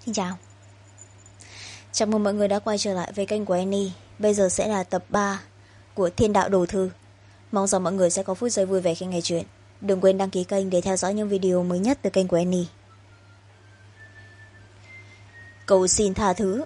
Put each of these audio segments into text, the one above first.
Xin chào. Chào mừng mọi người đã quay trở lại với kênh của Annie. Bây giờ sẽ là tập 3 của Thiên Đạo Đồ Thư. Mong rằng mọi người sẽ có phút giây vui vẻ khi nghe chuyện. Đừng quên đăng ký kênh để theo dõi những video mới nhất từ kênh của Annie. Cầu xin tha thứ.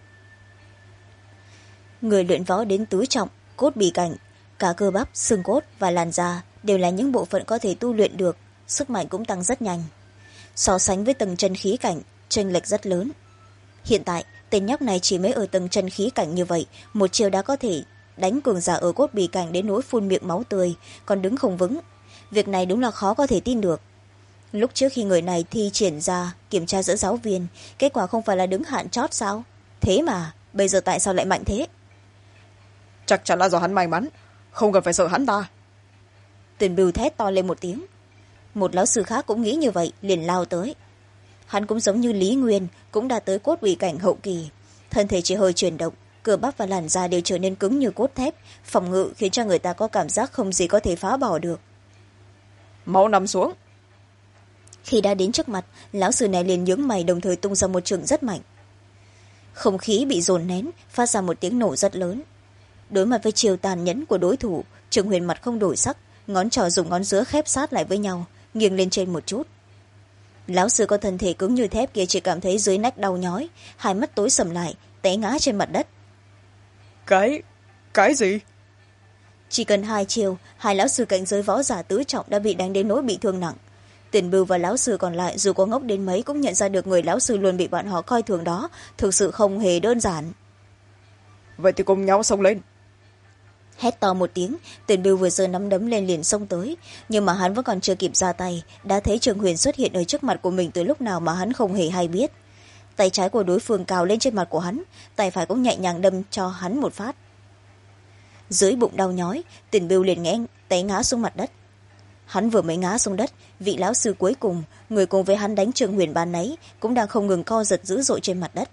Người luyện võ đến tứ trọng, cốt bì cảnh, cả cơ bắp, xương cốt và làn da đều là những bộ phận có thể tu luyện được, sức mạnh cũng tăng rất nhanh. So sánh với tầng chân khí cảnh, chênh lệch rất lớn. Hiện tại tên nhóc này chỉ mới ở tầng chân khí cảnh như vậy, một chiều đã có thể đánh cường giả ở cốt bì cảnh đến nỗi phun miệng máu tươi, còn đứng không vững. Việc này đúng là khó có thể tin được. Lúc trước khi người này thi triển ra kiểm tra giữa giáo viên, kết quả không phải là đứng hạn chót sao? Thế mà bây giờ tại sao lại mạnh thế? Chắc chắn là do hắn may mắn, không cần phải sợ hắn ta. Tuyển Bưu thét to lên một tiếng. Một lão sư khác cũng nghĩ như vậy, liền lao tới. Hắn cũng giống như Lý Nguyên, cũng đã tới cốt bì cảnh hậu kỳ. Thân thể chỉ hơi chuyển động, cơ bắp và làn da đều trở nên cứng như cốt thép, phòng ngự khiến cho người ta có cảm giác không gì có thể phá bỏ được. Mau nằm xuống. Khi đã đến trước mặt, lão sư này liền nhướng mày, đồng thời tung ra một trường rất mạnh. Không khí bị dồn nén, phát ra một tiếng nổ rất lớn. Đối mặt với chiều tàn nhẫn của đối thủ, Trường Huyền mặt không đổi sắc, ngón trỏ dùng ngón giữa khép sát lại với nhau, nghiêng lên trên một chút. Lão sư có thân thể cứng như thép kia chỉ cảm thấy dưới nách đau nhói, hai mắt tối sầm lại, té ngã trên mặt đất. Cái gì? Chỉ cần hai chiều, hai lão sư cảnh giới võ giả tứ trọng đã bị đánh đến nỗi bị thương nặng. Tiền Bưu và lão sư còn lại dù có ngốc đến mấy cũng nhận ra được người lão sư luôn bị bọn họ coi thường đó thực sự không hề đơn giản. Vậy thì cùng nhau xông lên. Hét to một tiếng, Tiền Bưu vừa giơ nắm đấm lên liền xông tới, nhưng mà hắn vẫn còn chưa kịp ra tay, đã thấy Trường Huyền xuất hiện ở trước mặt của mình từ lúc nào mà hắn không hề hay biết. Tay trái của đối phương cào lên trên mặt của hắn, tay phải cũng nhẹ nhàng đâm cho hắn một phát. Dưới bụng đau nhói, Tiền Bưu liền nghe té ngã xuống mặt đất. Hắn vừa mới ngã xuống đất, vị lão sư cuối cùng, người cùng với hắn đánh Trường Huyền ban nấy, cũng đang không ngừng co giật dữ dội trên mặt đất.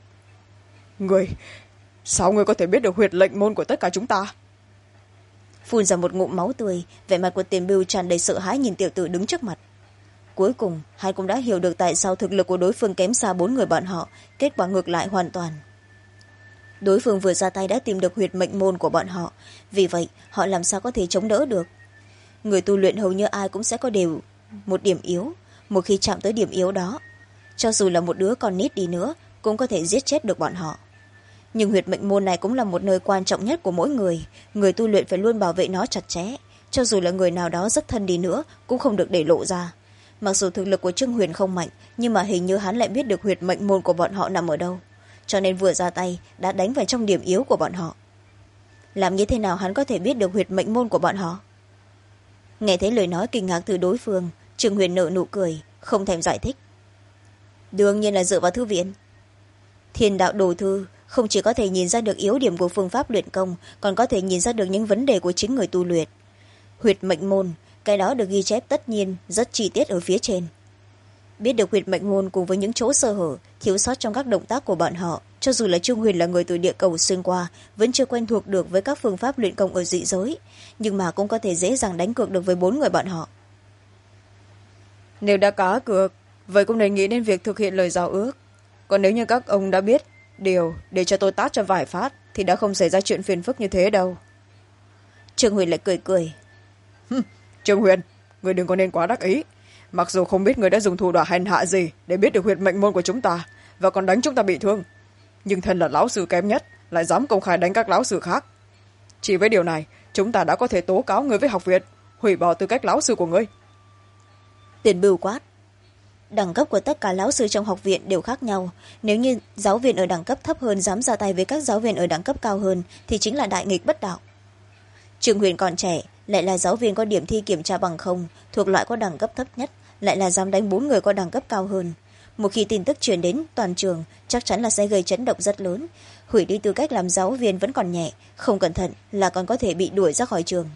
Sao ngươi có thể biết được huyệt lệnh môn của tất cả chúng ta? Phun ra một ngụm máu tươi, vẻ mặt của Tiền Bưu tràn đầy sợ hãi nhìn tiểu tử đứng trước mặt. Cuối cùng hắn cũng đã hiểu được tại sao thực lực của đối phương kém xa 4 người bọn họ, kết quả ngược lại hoàn toàn. Đối phương vừa ra tay đã tìm được huyệt mệnh môn của bọn họ, vì vậy họ làm sao có thể chống đỡ được. Người tu luyện hầu như ai cũng sẽ có đều một điểm yếu, một khi chạm tới điểm yếu đó, cho dù là một đứa con nít đi nữa cũng có thể giết chết được bọn họ. Nhưng huyệt mệnh môn này cũng là một nơi quan trọng nhất của mỗi người, người tu luyện phải luôn bảo vệ nó chặt chẽ, cho dù là người nào đó rất thân đi nữa cũng không được để lộ ra. Mặc dù thực lực của Trương Huyền không mạnh, nhưng mà hình như hắn lại biết được huyệt mệnh môn của bọn họ nằm ở đâu, cho nên vừa ra tay đã đánh vào trong điểm yếu của bọn họ. Làm như thế nào hắn có thể biết được huyệt mệnh môn của bọn họ? Nghe thấy lời nói kinh ngạc từ đối phương, Trương Huyền nở nụ cười, không thèm giải thích. Đương nhiên là dựa vào thư viện. Thiên Đạo Đồ Thư không chỉ có thể nhìn ra được yếu điểm của phương pháp luyện công, còn có thể nhìn ra được những vấn đề của chính người tu luyện. Huyệt mệnh môn, cái đó được ghi chép tất nhiên rất chi tiết ở phía trên. Biết được huyệt mệnh môn cùng với những chỗ sơ hở, thiếu sót trong các động tác của bọn họ, cho dù là Trương Huyền là người từ địa cầu xuyên qua, vẫn chưa quen thuộc được với các phương pháp luyện công ở dị giới, nhưng mà cũng có thể dễ dàng đánh cược được với 4 người bọn họ. Nếu đã cá cược, vậy cũng nên nghĩ đến việc thực hiện lời giao ước. Còn nếu như các ông đã biết điều để cho tôi tát cho vài phát thì đã không xảy ra chuyện phiền phức như thế đâu. Trương Huyền lại cười cười. Trương Huyền, người đừng có nên quá đắc ý. Mặc dù không biết người đã dùng thủ đoạn hành hạ gì để biết được huyệt mệnh môn của chúng ta và còn đánh chúng ta bị thương, nhưng thân là lão sư kém nhất lại dám công khai đánh các lão sư khác. Chỉ với điều này chúng ta đã có thể tố cáo người với học viện, hủy bỏ tư cách lão sư của ngươi. Tiền Bưu quát. Đẳng cấp của tất cả lão sư trong học viện đều khác nhau, nếu như giáo viên ở đẳng cấp thấp hơn dám ra tay với các giáo viên ở đẳng cấp cao hơn thì chính là đại nghịch bất đạo. Trương Huyền còn trẻ, lại là giáo viên có điểm thi kiểm tra bằng không, thuộc loại có đẳng cấp thấp nhất, lại là dám đánh 4 người có đẳng cấp cao hơn. Một khi tin tức truyền đến toàn trường, chắc chắn là sẽ gây chấn động rất lớn, hủy đi tư cách làm giáo viên vẫn còn nhẹ, không cẩn thận là còn có thể bị đuổi ra khỏi trường.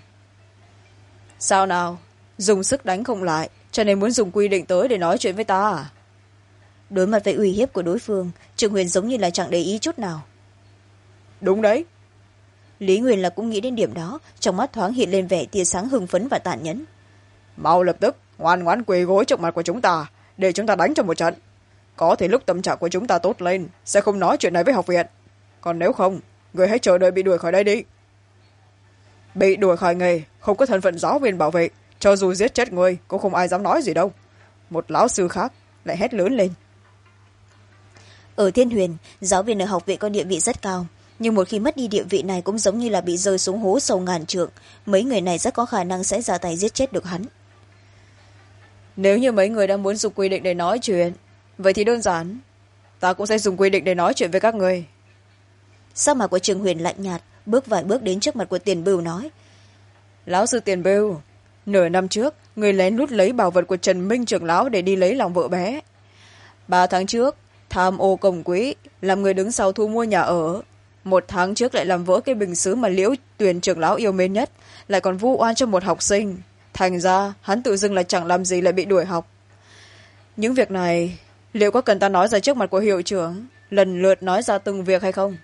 Sao nào, dùng sức đánh không lại, cho nên muốn dùng quy định tới để nói chuyện với ta à? Đối mặt với uy hiếp của đối phương, Trương Huyền giống như là chẳng để ý chút nào. Đúng đấy. Lý Nguyên là cũng nghĩ đến điểm đó, trong mắt thoáng hiện lên vẻ tia sáng hưng phấn và tàn nhẫn. Mau lập tức ngoan ngoãn quỳ gối trước mặt của chúng ta để chúng ta đánh cho một trận. có thể lúc tâm trạng của chúng ta tốt lên sẽ không nói chuyện này với học viện, còn nếu không người hãy chờ đợi bị đuổi khỏi đây đi. Bị đuổi khỏi nghề, không có thân phận giáo viên bảo vệ, cho dù giết chết người cũng không ai dám nói gì đâu. Một lão sư khác lại hét lớn lên. Ở Thiên Huyền, giáo viên ở học viện có địa vị rất cao, nhưng một khi mất đi địa vị này cũng giống như là bị rơi xuống hố sâu ngàn trượng. Mấy người này rất có khả năng sẽ ra tay giết chết được hắn. Nếu như mấy người đang muốn dùng quy định để nói chuyện, vậy thì đơn giản, ta cũng sẽ dùng quy định để nói chuyện với các người. Sắc mặt của Trường Huyền lạnh nhạt, bước vài bước đến trước mặt của Tiền Bưu nói. Lão sư Tiền Bưu, nửa năm trước người lén lút lấy bảo vật của Trần Minh trưởng lão để đi lấy lòng vợ bé. 3 tháng trước tham ô công quỹ, làm người đứng sau thu mua nhà ở. 1 tháng trước lại làm vỡ cái bình sứ mà Liễu Tuyền trưởng lão yêu mến nhất, lại còn vu oan cho một học sinh. Thành ra hắn tự dưng là chẳng làm gì lại bị đuổi học. Những việc này liệu có cần ta nói ra trước mặt của hiệu trưởng, lần lượt nói ra từng việc hay không?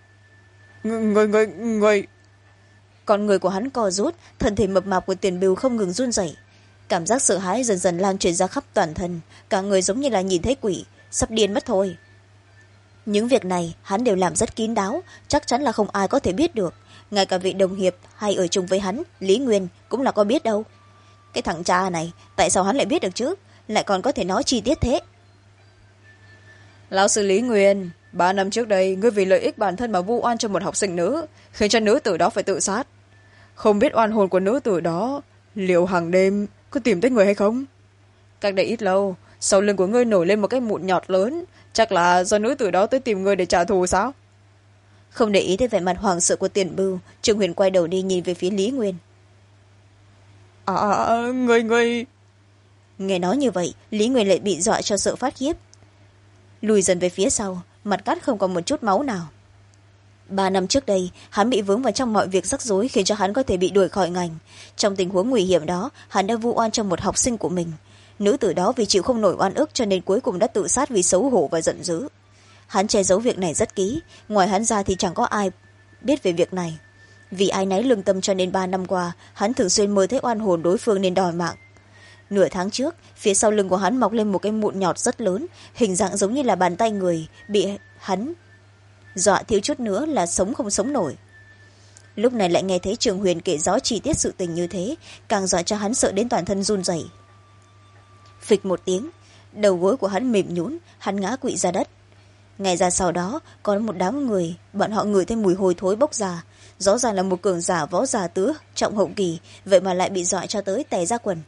Người Con người của hắn co rút, thân thể mập mạp của Tiền Bưu không ngừng run rẩy. Cảm giác sợ hãi dần dần lan truyền ra khắp toàn thân, cả người giống như là nhìn thấy quỷ, sắp điên mất thôi. Những việc này hắn đều làm rất kín đáo, chắc chắn là không ai có thể biết được. Ngay cả vị đồng hiệp hay ở chung với hắn, Lý Nguyên, cũng là có biết đâu. Cái thằng cha này, tại sao hắn lại biết được chứ? Lại còn có thể nói chi tiết thế. Lão sư Lý Nguyên, 3 năm trước đây ngươi vì lợi ích bản thân mà vu oan cho một học sinh nữ, khiến cho nữ tử đó phải tự sát. Không biết oan hồn của nữ tử đó liệu hàng đêm có tìm thấy người hay không? Cách đây ít lâu, sau lưng của ngươi nổi lên một cái mụn nhọt lớn, chắc là do nữ tử đó tới tìm ngươi để trả thù sao? Không để ý tới vẻ mặt hoảng sợ của Tiền Bưu, Trương Huyền quay đầu đi nhìn về phía Lý Nguyên. Ngươi Nghe nói như vậy, Lý Nguyên lại bị dọa cho sợ phát khiếp, lùi dần về phía sau, mặt cắt không còn một chút máu nào. 3 năm trước đây, hắn bị vướng vào trong mọi việc rắc rối khiến cho hắn có thể bị đuổi khỏi ngành. Trong tình huống nguy hiểm đó, hắn đã vu oan cho một học sinh của mình. Nữ tử đó vì chịu không nổi oan ức cho nên cuối cùng đã tự sát vì xấu hổ và giận dữ. Hắn che giấu việc này rất kỹ, ngoài hắn ra thì chẳng có ai biết về việc này. Vì áy náy lương tâm cho nên 3 năm qua, hắn thường xuyên mơ thấy oan hồn đối phương nên đòi mạng. Nửa tháng trước, phía sau lưng của hắn mọc lên một cái mụn nhọt rất lớn, hình dạng giống như là bàn tay người, bị hắn dọa thiếu chút nữa là sống không sống nổi. Lúc này lại nghe thấy Trường Huyền kể rõ chi tiết sự tình như thế, càng dọa cho hắn sợ đến toàn thân run rẩy. Phịch một tiếng, đầu gối của hắn mềm nhũn, hắn ngã quỵ ra đất. Ngày ra sau đó, có một đám người, bọn họ ngửi thấy mùi hôi thối bốc ra, rõ ràng là một cường giả võ giả tứ trọng hậu kỳ, vậy mà lại bị dọa cho tới tè ra quần.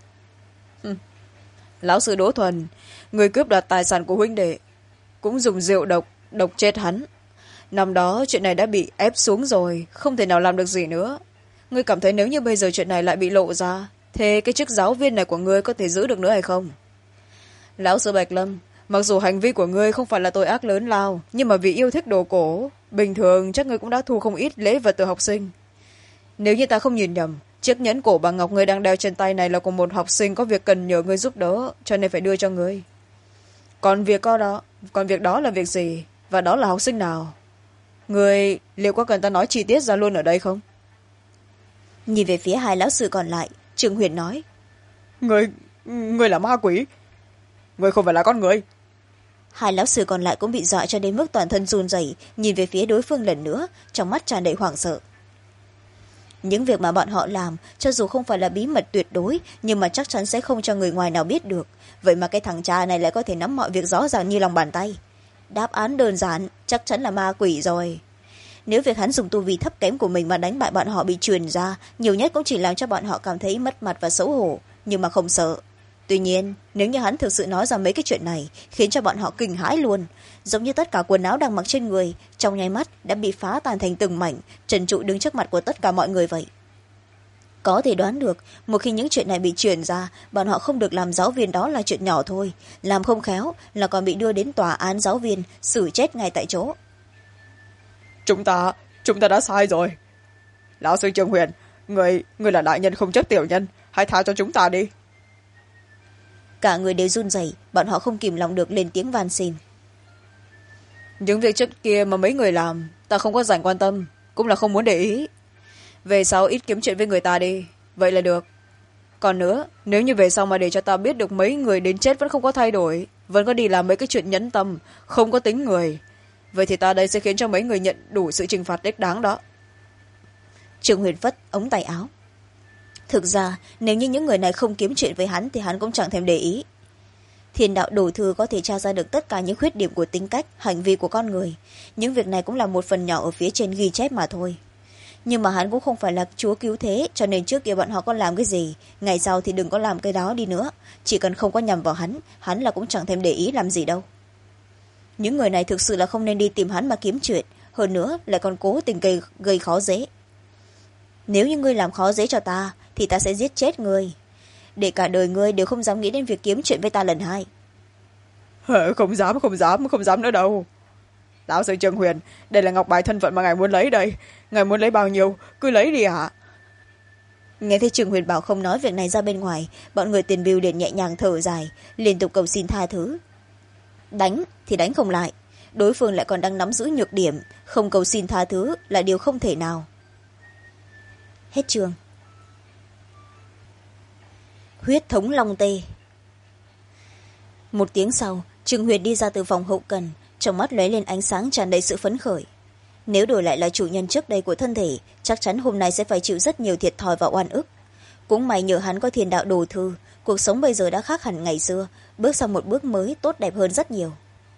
Lão sư Đỗ Thuần, người cướp đoạt tài sản của huynh đệ, cũng dùng rượu độc chết hắn. Năm đó chuyện này đã bị ép xuống rồi, không thể nào làm được gì nữa. Ngươi cảm thấy nếu như bây giờ chuyện này lại bị lộ ra, thế cái chức giáo viên này của ngươi có thể giữ được nữa hay không? Lão sư Bạch Lâm, mặc dù hành vi của ngươi không phải là tội ác lớn lao, nhưng mà vì yêu thích đồ cổ, bình thường chắc ngươi cũng đã thu không ít lễ vật từ học sinh. Nếu như ta không nhìn nhầm, chiếc nhẫn cổ bằng ngọc ngươi đang đeo trên tay này là của một học sinh có việc cần nhờ ngươi giúp đỡ, cho nên phải đưa cho ngươi. Còn việc đó là việc gì, và đó là học sinh nào? Ngươi liệu có cần ta nói chi tiết ra luôn ở đây không? Nhìn về phía hai lão sư còn lại, Trường Huyền nói. Ngươi là ma quỷ, ngươi không phải là con người. Hai lão sư còn lại cũng bị dọa cho đến mức toàn thân run rẩy, nhìn về phía đối phương lần nữa, trong mắt tràn đầy hoảng sợ. Những việc mà bọn họ làm, cho dù không phải là bí mật tuyệt đối, nhưng mà chắc chắn sẽ không cho người ngoài nào biết được. Vậy mà cái thằng cha này lại có thể nắm mọi việc rõ ràng như lòng bàn tay. Đáp án đơn giản, chắc chắn là ma quỷ rồi. Nếu việc hắn dùng tu vi thấp kém của mình mà đánh bại bọn họ bị truyền ra, nhiều nhất cũng chỉ làm cho bọn họ cảm thấy mất mặt và xấu hổ, nhưng mà không sợ. Tuy nhiên, nếu như hắn thực sự nói ra mấy cái chuyện này, khiến cho bọn họ kinh hãi luôn, giống như tất cả quần áo đang mặc trên người, trong nháy mắt đã bị phá tan thành từng mảnh, trần trụi đứng trước mặt của tất cả mọi người vậy. Có thể đoán được, một khi những chuyện này bị truyền ra, bọn họ không được làm giáo viên đó là chuyện nhỏ thôi, làm không khéo là còn bị đưa đến tòa án giáo viên, xử chết ngay tại chỗ. Chúng ta đã sai rồi. Lão sư Trường Huyền, người là đại nhân không chấp tiểu nhân, hãy tha cho chúng ta đi. Cả người đều run rẩy, bọn họ không kìm lòng được lên tiếng van xin. Những việc trước kia mà mấy người làm, ta không có dành quan tâm, cũng là không muốn để ý. Về sau ít kiếm chuyện với người ta đi, vậy là được. Còn nữa, nếu như về sau mà để cho ta biết được mấy người đến chết vẫn không có thay đổi, vẫn có đi làm mấy cái chuyện nhẫn tâm không có tính người. Vậy thì ta đây sẽ khiến cho mấy người nhận đủ sự trừng phạt đích đáng đó. Trương Huyền phất ống tay áo. Thực ra nếu như những người này không kiếm chuyện với hắn thì hắn cũng chẳng thèm để ý. Thiên đạo đồ thư có thể tra ra được tất cả những khuyết điểm của tính cách hành vi của con người. Những việc này cũng là một phần nhỏ ở phía trên ghi chép mà thôi. Nhưng mà hắn cũng không phải là chúa cứu thế, cho nên trước kia bọn họ có làm cái gì ngày sau thì đừng có làm cái đó đi nữa. Chỉ cần không có nhằm vào hắn là cũng chẳng thèm để ý làm gì đâu. Những người này thực sự là không nên đi tìm hắn mà kiếm chuyện, hơn nữa lại còn cố tình gây khó dễ. Nếu như ngươi làm khó dễ cho ta thì ta sẽ giết chết ngươi, để cả đời ngươi đều không dám nghĩ đến việc kiếm chuyện với ta lần hai. Không dám nữa đâu. Lão sư Trương Huyền, đây là ngọc bài thân phận mà ngài muốn lấy đây. Ngài muốn lấy bao nhiêu cứ lấy đi ạ. Nghe thấy Trương Huyền bảo không nói việc này ra bên ngoài, bọn người Tiền Bưu liền nhẹ nhàng thở dài, liên tục cầu xin tha thứ. Đánh thì đánh không lại, đối phương lại còn đang nắm giữ nhược điểm, không cầu xin tha thứ là điều không thể nào. Hết chương. Huyết thống long tê. Một tiếng sau, Trương Huyền đi ra từ phòng hậu cần, trong mắt lóe lên ánh sáng tràn đầy sự phấn khởi. Nếu đổi lại là chủ nhân trước đây của thân thể, chắc chắn hôm nay sẽ phải chịu rất nhiều thiệt thòi và oan ức. Cũng may nhờ hắn có thiên đạo đồ thư, cuộc sống bây giờ đã khác hẳn ngày xưa, bước sang một bước mới tốt đẹp hơn rất nhiều.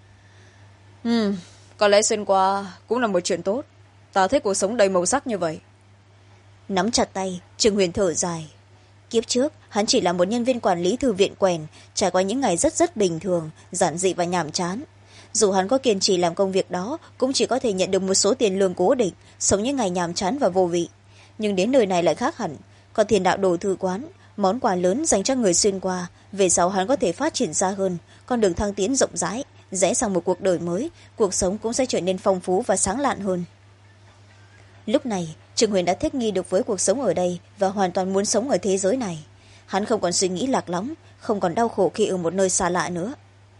Có lẽ xuyên qua cũng là một chuyện tốt. Ta thích cuộc sống đầy màu sắc như vậy. Nắm chặt tay, Trương Huyền thở dài. Kiếp trước hắn chỉ là một nhân viên quản lý thư viện quèn, trải qua những ngày rất bình thường, giản dị và nhàm chán. Dù hắn có kiên trì làm công việc đó, cũng chỉ có thể nhận được một số tiền lương cố định, sống những ngày nhàm chán và vô vị. Nhưng đến nơi này lại khác hẳn, có thiên đạo đồ thư quán, món quà lớn dành cho người xuyên qua. Về sau hắn có thể phát triển xa hơn, con đường thăng tiến rộng rãi, rẽ sang một cuộc đời mới, cuộc sống cũng sẽ trở nên phong phú và sáng lạn hơn. Lúc này Trương Huyền đã thích nghi được với cuộc sống ở đây và hoàn toàn muốn sống ở thế giới này. Hắn không còn suy nghĩ lạc lõng, không còn đau khổ khi ở một nơi xa lạ nữa.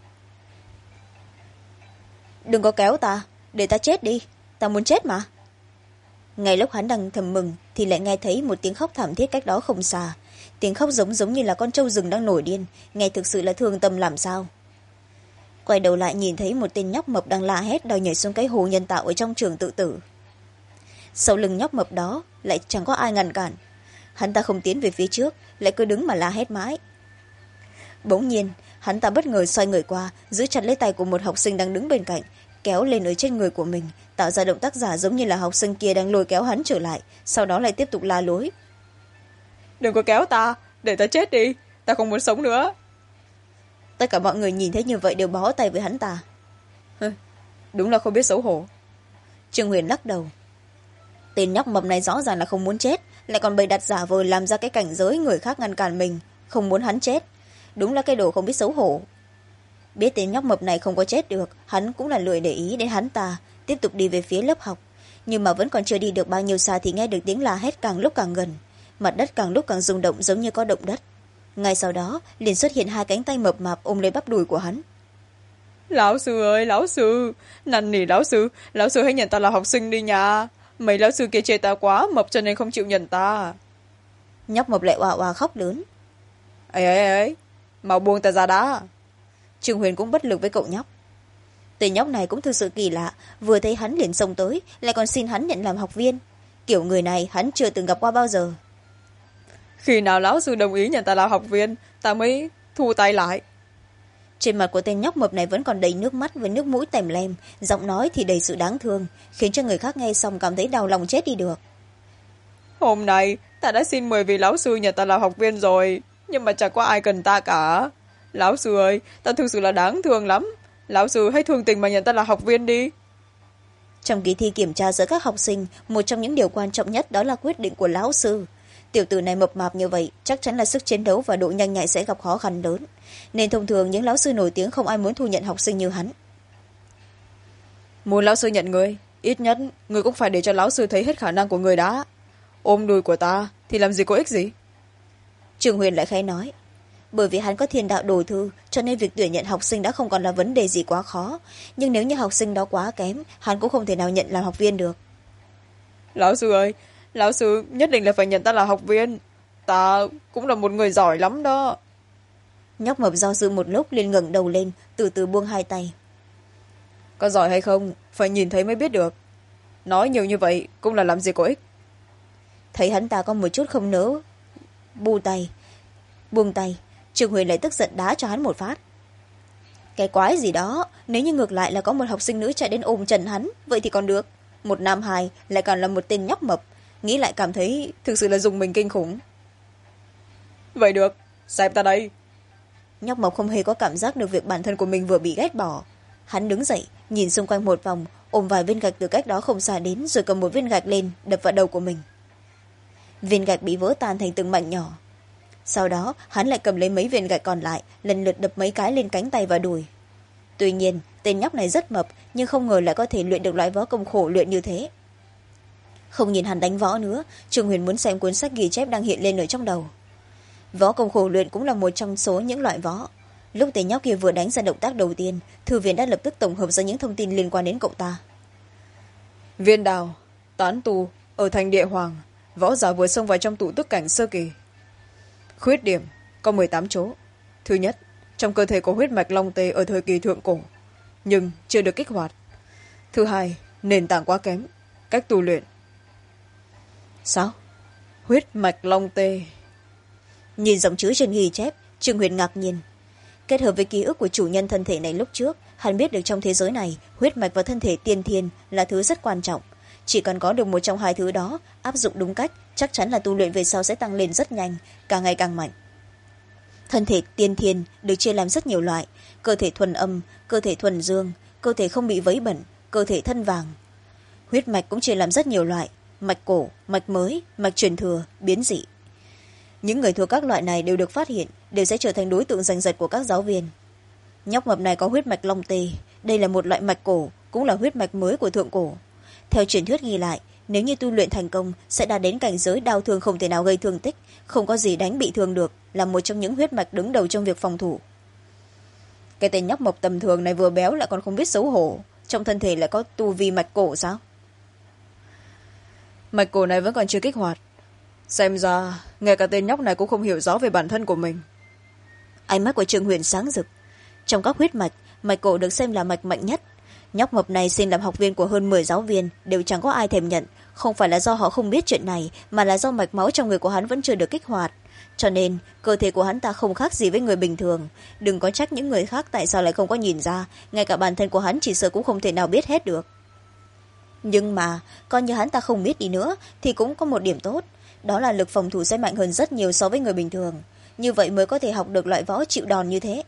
Đừng có kéo ta, để ta chết đi, ta muốn chết mà. Ngay lúc hắn đang thầm mừng thì lại nghe thấy một tiếng khóc thảm thiết cách đó không xa. Tiếng khóc giống như là con trâu rừng đang nổi điên, nghe thực sự là thương tâm làm sao. Quay đầu lại nhìn thấy một tên nhóc mập đang la hét đòi nhảy xuống cái hồ nhân tạo ở trong trường tự tử. Sau lưng nhóc mập đó lại chẳng có ai ngăn cản, hắn ta không tiến về phía trước, lại cứ đứng mà la hét mãi. Bỗng nhiên hắn ta bất ngờ xoay người qua, giữ chặt lấy tay của một học sinh đang đứng bên cạnh, kéo lên ở trên người của mình, tạo ra động tác giả giống như là học sinh kia đang lôi kéo hắn trở lại, sau đó lại tiếp tục la lối. Đừng có kéo ta, để ta chết đi, ta không muốn sống nữa. Tất cả mọi người nhìn thấy như vậy đều bó tay với hắn ta. Đúng là không biết xấu hổ. Trương Huyền lắc đầu. Tên nhóc mập này rõ ràng là không muốn chết, lại còn bày đặt giả vờ làm ra cái cảnh giới người khác ngăn cản mình, không muốn hắn chết. Đúng là cái đồ không biết xấu hổ. Biết tên nhóc mập này không có chết được, hắn cũng là lười để ý đến hắn ta, tiếp tục đi về phía lớp học. Nhưng mà vẫn còn chưa đi được bao nhiêu xa thì nghe được tiếng la hét càng lúc càng gần, mặt đất càng lúc càng rung động giống như có động đất. Ngay sau đó liền xuất hiện hai cánh tay mập mạp ôm lấy bắp đùi của hắn. Lão sư ơi, lão sư, năn nỉ lão sư hãy nhận ta là học sinh đi nha. Mấy lão sư kia chê ta quá mập cho nên không chịu nhận ta. Nhóc mập lại òa òa khóc lớn. Ấy, mau buông ta ra đã. Trương Huyền cũng bất lực với cậu nhóc. Tên nhóc này cũng thực sự kỳ lạ, vừa thấy hắn liền xông tới, lại còn xin hắn nhận làm học viên. Kiểu người này hắn chưa từng gặp qua bao giờ. Khi nào lão sư đồng ý nhận ta làm học viên, ta mới thu tay lại. Trên mặt của tên nhóc mập này vẫn còn đầy nước mắt với nước mũi tèm lem, giọng nói thì đầy sự đáng thương, khiến cho người khác nghe xong cảm thấy đau lòng chết đi được. Hôm nay ta đã xin mời vị lão sư nhận ta làm học viên rồi, nhưng mà chẳng có ai cần ta cả. Lão sư ơi, ta thực sự là đáng thương lắm. Lão sư hãy thương tình mà nhận ta là học viên đi. Trong kỳ thi kiểm tra giữa các học sinh, một trong những điều quan trọng nhất đó là quyết định của lão sư. Tiểu tử này mập mạp như vậy, chắc chắn là sức chiến đấu và độ nhanh nhạy sẽ gặp khó khăn lớn. Nên thông thường những lão sư nổi tiếng không ai muốn thu nhận học sinh như hắn. Muốn lão sư nhận người, ít nhất người cũng phải để cho lão sư thấy hết khả năng của người đã. Ôm đùi của ta thì làm gì có ích gì. Trương Huyền lại khẽ nói. Bởi vì hắn có thiên đạo đồ thư, cho nên việc tuyển nhận học sinh đã không còn là vấn đề gì quá khó. Nhưng nếu như học sinh đó quá kém, hắn cũng không thể nào nhận làm học viên được. Lão sư ơi, lão sư nhất định là phải nhận ta là học viên. Ta cũng là một người giỏi lắm đó. Nhóc mập do dự một lúc liền ngẩng đầu lên, từ từ buông hai tay. Có giỏi hay không phải nhìn thấy mới biết được, nói nhiều như vậy cũng là làm gì có ích. Thấy hắn ta có một chút không nỡ buông tay, Trương Huyền lại tức giận đá cho hắn một phát. Cái quái gì đó, nếu như ngược lại là có một học sinh nữ chạy đến ôm trần hắn, vậy thì còn được. Một nam hài lại còn là một tên nhóc mập, nghĩ lại cảm thấy thực sự là dùng mình kinh khủng. Vậy được, xem ta đây. Nhóc mập không hề có cảm giác được việc bản thân của mình vừa bị ghét bỏ. Hắn đứng dậy, nhìn xung quanh một vòng, ôm vài viên gạch từ cách đó không xa đến, rồi cầm một viên gạch lên đập vào đầu của mình. Viên gạch bị vỡ tan thành từng mảnh nhỏ. Sau đó hắn lại cầm lấy mấy viên gạch còn lại, lần lượt đập mấy cái lên cánh tay và đùi. Tuy nhiên tên nhóc này rất mập, nhưng không ngờ lại có thể luyện được loại võ công khổ luyện như thế. Không nhìn hắn đánh võ nữa, Trương Huyền muốn xem cuốn sách ghi chép đang hiện lên ở trong đầu. Võ công khổ luyện cũng là một trong số những loại võ. Lúc tên nhóc kia vừa đánh ra động tác đầu tiên, thư viện đã lập tức tổng hợp ra những thông tin liên quan đến cậu ta. Viên đào, tán tu, ở thành địa hoàng, võ giả vừa xông vào trong tụ tức cảnh sơ kỳ. Khuyết điểm có 18 chỗ. Thứ nhất, trong cơ thể có huyết mạch long tê ở thời kỳ thượng cổ, nhưng chưa được kích hoạt. Thứ hai, nền tảng quá kém, cách tu luyện. Sao? Huyết mạch long tê. Nhìn dòng chữ trên ghi chép, Trương Huyền ngạc nhiên. Kết hợp với ký ức của chủ nhân thân thể này lúc trước, hắn biết được trong thế giới này, huyết mạch và thân thể tiên thiên là thứ rất quan trọng. Chỉ cần có được một trong hai thứ đó, áp dụng đúng cách, chắc chắn là tu luyện về sau sẽ tăng lên rất nhanh, càng ngày càng mạnh. Thân thể tiên thiên được chia làm rất nhiều loại: cơ thể thuần âm, cơ thể thuần dương, cơ thể không bị vấy bẩn, cơ thể thân vàng. Huyết mạch cũng chia làm rất nhiều loại: mạch cổ, mạch mới, mạch truyền thừa, biến dị. Những người thuộc các loại này đều được phát hiện, đều sẽ trở thành đối tượng giành giật của các giáo viên. Nhóc mập này có huyết mạch long tê, đây là một loại mạch cổ, cũng là huyết mạch mới của thượng cổ. Theo truyền thuyết ghi lại, nếu như tu luyện thành công sẽ đạt đến cảnh giới đau thương không thể nào gây thương tích, không có gì đánh bị thương được, là một trong những huyết mạch đứng đầu trong việc phòng thủ. Cái tên nhóc mập tầm thường này vừa béo lại còn không biết xấu hổ, trong thân thể lại có tu vi mạch cổ sao? Mạch cổ này vẫn còn chưa kích hoạt, xem ra ngay cả tên nhóc này cũng không hiểu rõ về bản thân của mình. Ánh mắt của Trương Huyền sáng rực. Trong các huyết mạch, mạch cổ được xem là mạch mạnh nhất. Nhóc mập này xin làm học viên của hơn 10 giáo viên, đều chẳng có ai thèm nhận. Không phải là do họ không biết chuyện này, mà là do mạch máu trong người của hắn vẫn chưa được kích hoạt. Cho nên cơ thể của hắn ta không khác gì với người bình thường. Đừng có trách những người khác tại sao lại không có nhìn ra, ngay cả bản thân của hắn chỉ sợ cũng không thể nào biết hết được. Nhưng mà coi như hắn ta không biết đi nữa thì cũng có một điểm tốt, đó là lực phòng thủ sẽ mạnh hơn rất nhiều so với người bình thường. Như vậy mới có thể học được loại võ chịu đòn như thế.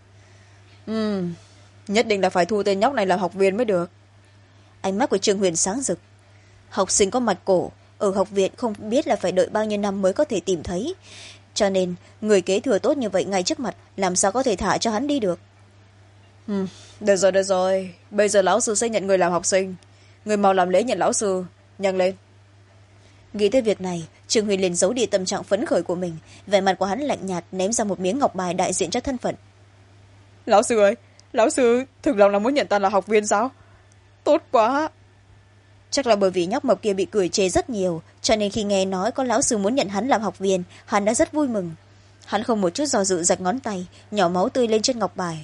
Nhất định là phải thu tên nhóc này làm học viên mới được. Ánh mắt của Trương Huyền sáng rực. Học sinh có mạch cổ ở học viện không biết là phải đợi bao nhiêu năm mới có thể tìm thấy, cho nên người kế thừa tốt như vậy ngay trước mặt, làm sao có thể thả cho hắn đi được. Được rồi, bây giờ lão sư sẽ nhận người làm học sinh, người mau làm lễ nhận lão sư, nhanh lên. Nghĩ tới việc này, Trương Huyền liền giấu đi tâm trạng phấn khởi của mình, vẻ mặt của hắn lạnh nhạt ném ra một miếng ngọc bài đại diện cho thân phận. Lão sư ơi, lão sư thực lòng là muốn nhận ta là học viên sao? Tốt quá. Chắc là bởi vì nhóc mập kia bị cười chê rất nhiều, cho nên khi nghe nói có lão sư muốn nhận hắn làm học viên, hắn đã rất vui mừng. Hắn không một chút do dự rạch ngón tay, nhỏ máu tươi lên trên ngọc bài.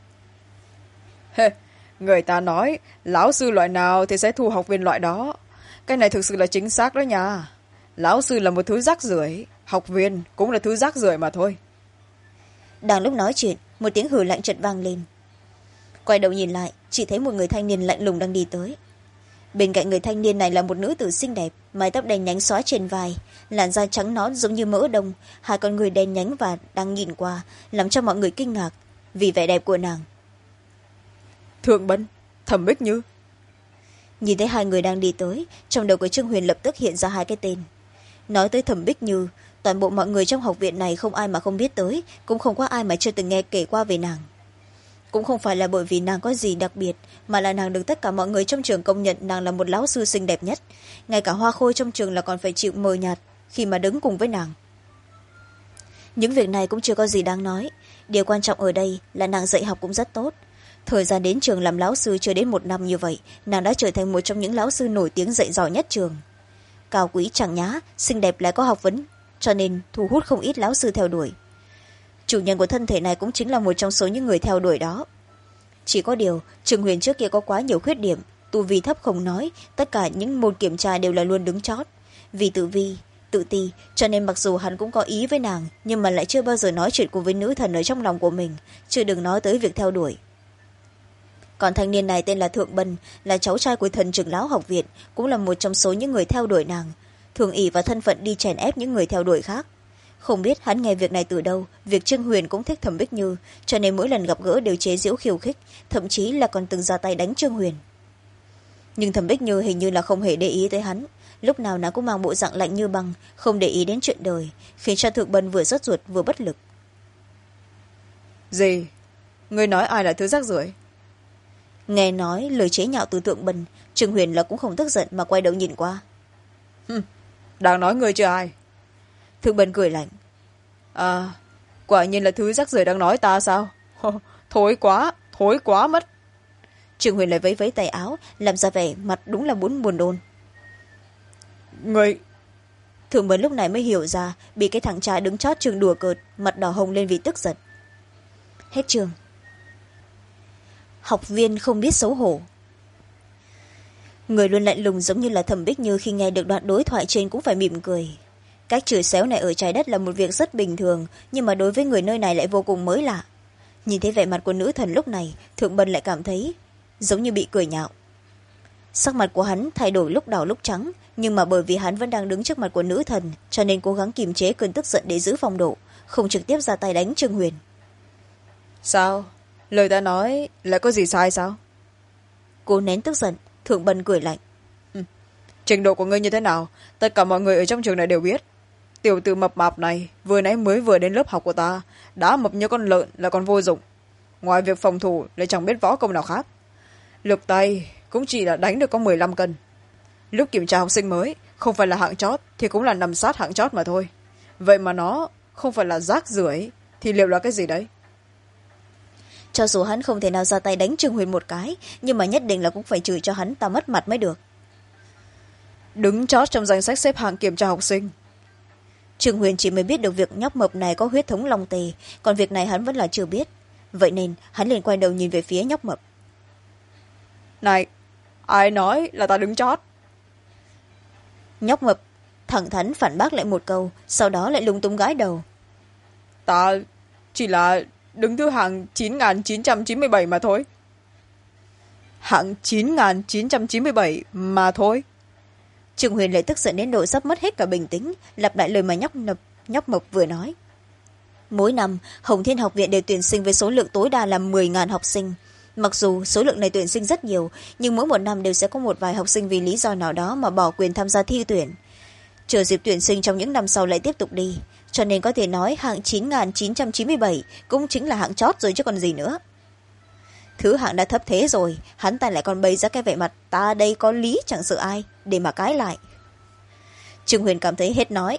Người ta nói lão sư loại nào thì sẽ thu học viên loại đó, cái này thực sự là chính xác đó nha. Lão sư là một thứ rác rưởi, học viên cũng là thứ rác rưởi mà thôi. Đang lúc nói chuyện, một tiếng hừ lạnh chợt vang lên. Quay đầu nhìn lại, chỉ thấy một người thanh niên lạnh lùng đang đi tới. Bên cạnh người thanh niên này là một nữ tử xinh đẹp, mái tóc đen nhánh xóa trên vai, làn da trắng nõn giống như mỡ đông, hai con người đen nhánh và đang nhìn qua, làm cho mọi người kinh ngạc vì vẻ đẹp của nàng. Thượng Bân, Thẩm Bích Như. Nhìn thấy hai người đang đi tới, trong đầu của Trương Huyền lập tức hiện ra hai cái tên. Nói tới Thẩm Bích Như, toàn bộ mọi người trong học viện này không ai mà không biết tới, cũng không có ai mà chưa từng nghe kể qua về nàng. Cũng không phải là bởi vì nàng có gì đặc biệt, mà là nàng được tất cả mọi người trong trường công nhận nàng là một lão sư xinh đẹp nhất. Ngay cả hoa khôi trong trường là còn phải chịu mờ nhạt khi mà đứng cùng với nàng. Những việc này cũng chưa có gì đáng nói. Điều quan trọng ở đây là nàng dạy học cũng rất tốt. Thời gian đến trường làm lão sư chưa đến 1 năm như vậy, nàng đã trở thành một trong những lão sư nổi tiếng dạy giỏi nhất trường. Cao quý chẳng nhã, xinh đẹp lại có học vấn, cho nên thu hút không ít lão sư theo đuổi. chủ nhân của thân thể này cũng chính là một trong số những người theo đuổi đó. Chỉ có điều Trương Huyền trước kia có quá nhiều khuyết điểm, tu vi thấp không nói, tất cả những môn kiểm tra đều là luôn đứng chót. Vì tự ti, cho nên mặc dù hắn cũng có ý với nàng, nhưng mà lại chưa bao giờ nói chuyện cùng với nữ thần ở trong lòng của mình, chưa đừng nói tới việc theo đuổi. Còn thanh niên này tên là Thượng Bân, là cháu trai của thần trưởng lão học viện, cũng là một trong số những người theo đuổi nàng, thường ỷ và thân phận đi chèn ép những người theo đuổi khác. Không biết hắn nghe việc này từ đâu, việc Trương Huyền cũng thích Thẩm Bích Như, cho nên mỗi lần gặp gỡ đều chế giễu khiêu khích, thậm chí là còn từng ra tay đánh Trương Huyền. Nhưng Thẩm Bích Như hình như là không hề để ý tới hắn, lúc nào nàng cũng mang bộ dạng lạnh như băng, không để ý đến chuyện đời, khiến cho Thượng Bân vừa sốt ruột vừa bất lực. Gì? Ngươi nói ai là thứ rác rưởi? Nghe nói lời chế nhạo từ Thượng Bân, Trương Huyền là cũng không tức giận mà quay đầu nhìn qua. Đang nói ngươi chưa ai? Thượng Bân cười lạnh. À, quả nhiên là thứ rác rưởi đang nói ta sao? Thối quá mất. Trương Huyền lại vẫy vẫy tay áo, làm ra vẻ mặt đúng là buồn đôn. Ngươi... Thượng Bân lúc này mới hiểu ra, bị cái thằng trai đứng chót trường đùa cợt, mặt đỏ hồng lên vì tức giận. Hết chương. Học viên không biết xấu hổ. Người luôn lạnh lùng giống như là Thẩm Bích Như khi nghe được đoạn đối thoại trên cũng phải mỉm cười. Cách chửi xéo này ở trái đất là một việc rất bình thường, nhưng mà đối với người nơi này lại vô cùng mới lạ. Nhìn thấy vẻ mặt của nữ thần lúc này, Thượng Bân lại cảm thấy giống như bị cười nhạo. Sắc mặt của hắn thay đổi lúc đỏ lúc trắng, nhưng mà bởi vì hắn vẫn đang đứng trước mặt của nữ thần, cho nên cố gắng kiềm chế cơn tức giận để giữ phong độ, không trực tiếp ra tay đánh Trương Huyền. Sao? Lời ta nói lại có gì sai sao? Cô nén tức giận, Thượng Bân cười lạnh. Trình độ của ngươi như thế nào, tất cả mọi người ở trong trường này đều biết. Tiểu tử mập mạp này vừa nãy mới vừa đến lớp học của ta, đã mập như con lợn là còn vô dụng. Ngoài việc phòng thủ lại chẳng biết võ công nào khác. Lực tay cũng chỉ là đánh được có 15 cân. Lúc kiểm tra học sinh mới, không phải là hạng chót thì cũng là nằm sát hạng chót mà thôi. Vậy mà nó không phải là rác rưởi thì liệu là cái gì đấy? Cho dù hắn không thể nào ra tay đánh Trương Huyền một cái, nhưng mà nhất định là cũng phải chửi cho hắn ta mất mặt mới được. Đứng chót trong danh sách xếp hạng kiểm tra học sinh. Trương Huyền chỉ mới biết được việc nhóc mập này có huyết thống long tề, còn việc này hắn vẫn là chưa biết. Vậy nên hắn liền quay đầu nhìn về phía nhóc mập. Này, ai nói là ta đứng chót? Nhóc mập thẳng thắn phản bác lại một câu, sau đó lại lung tung gãi đầu. Ta chỉ là đứng thứ hạng 9.997 mà thôi. Hạng 9.997 mà thôi. Trương Huyền lại tức giận đến độ sắp mất hết cả bình tĩnh, lặp lại lời mà nhóc mập vừa nói. Mỗi năm Hồng Thiên học viện đều tuyển sinh với số lượng tối đa là 10.000 học sinh. Mặc dù số lượng này tuyển sinh rất nhiều, nhưng mỗi một năm đều sẽ có một vài học sinh vì lý do nào đó mà bỏ quyền tham gia thi tuyển, chờ dịp tuyển sinh trong những năm sau lại tiếp tục đi, cho nên có thể nói hạng 9.997 cũng chính là hạng chót rồi chứ còn gì nữa. Thứ hạng đã thấp thế rồi, hắn ta lại còn bày ra cái vẻ mặt ta đây có lý chẳng sợ ai để mà cãi lại. Trương Huyền cảm thấy hết nói.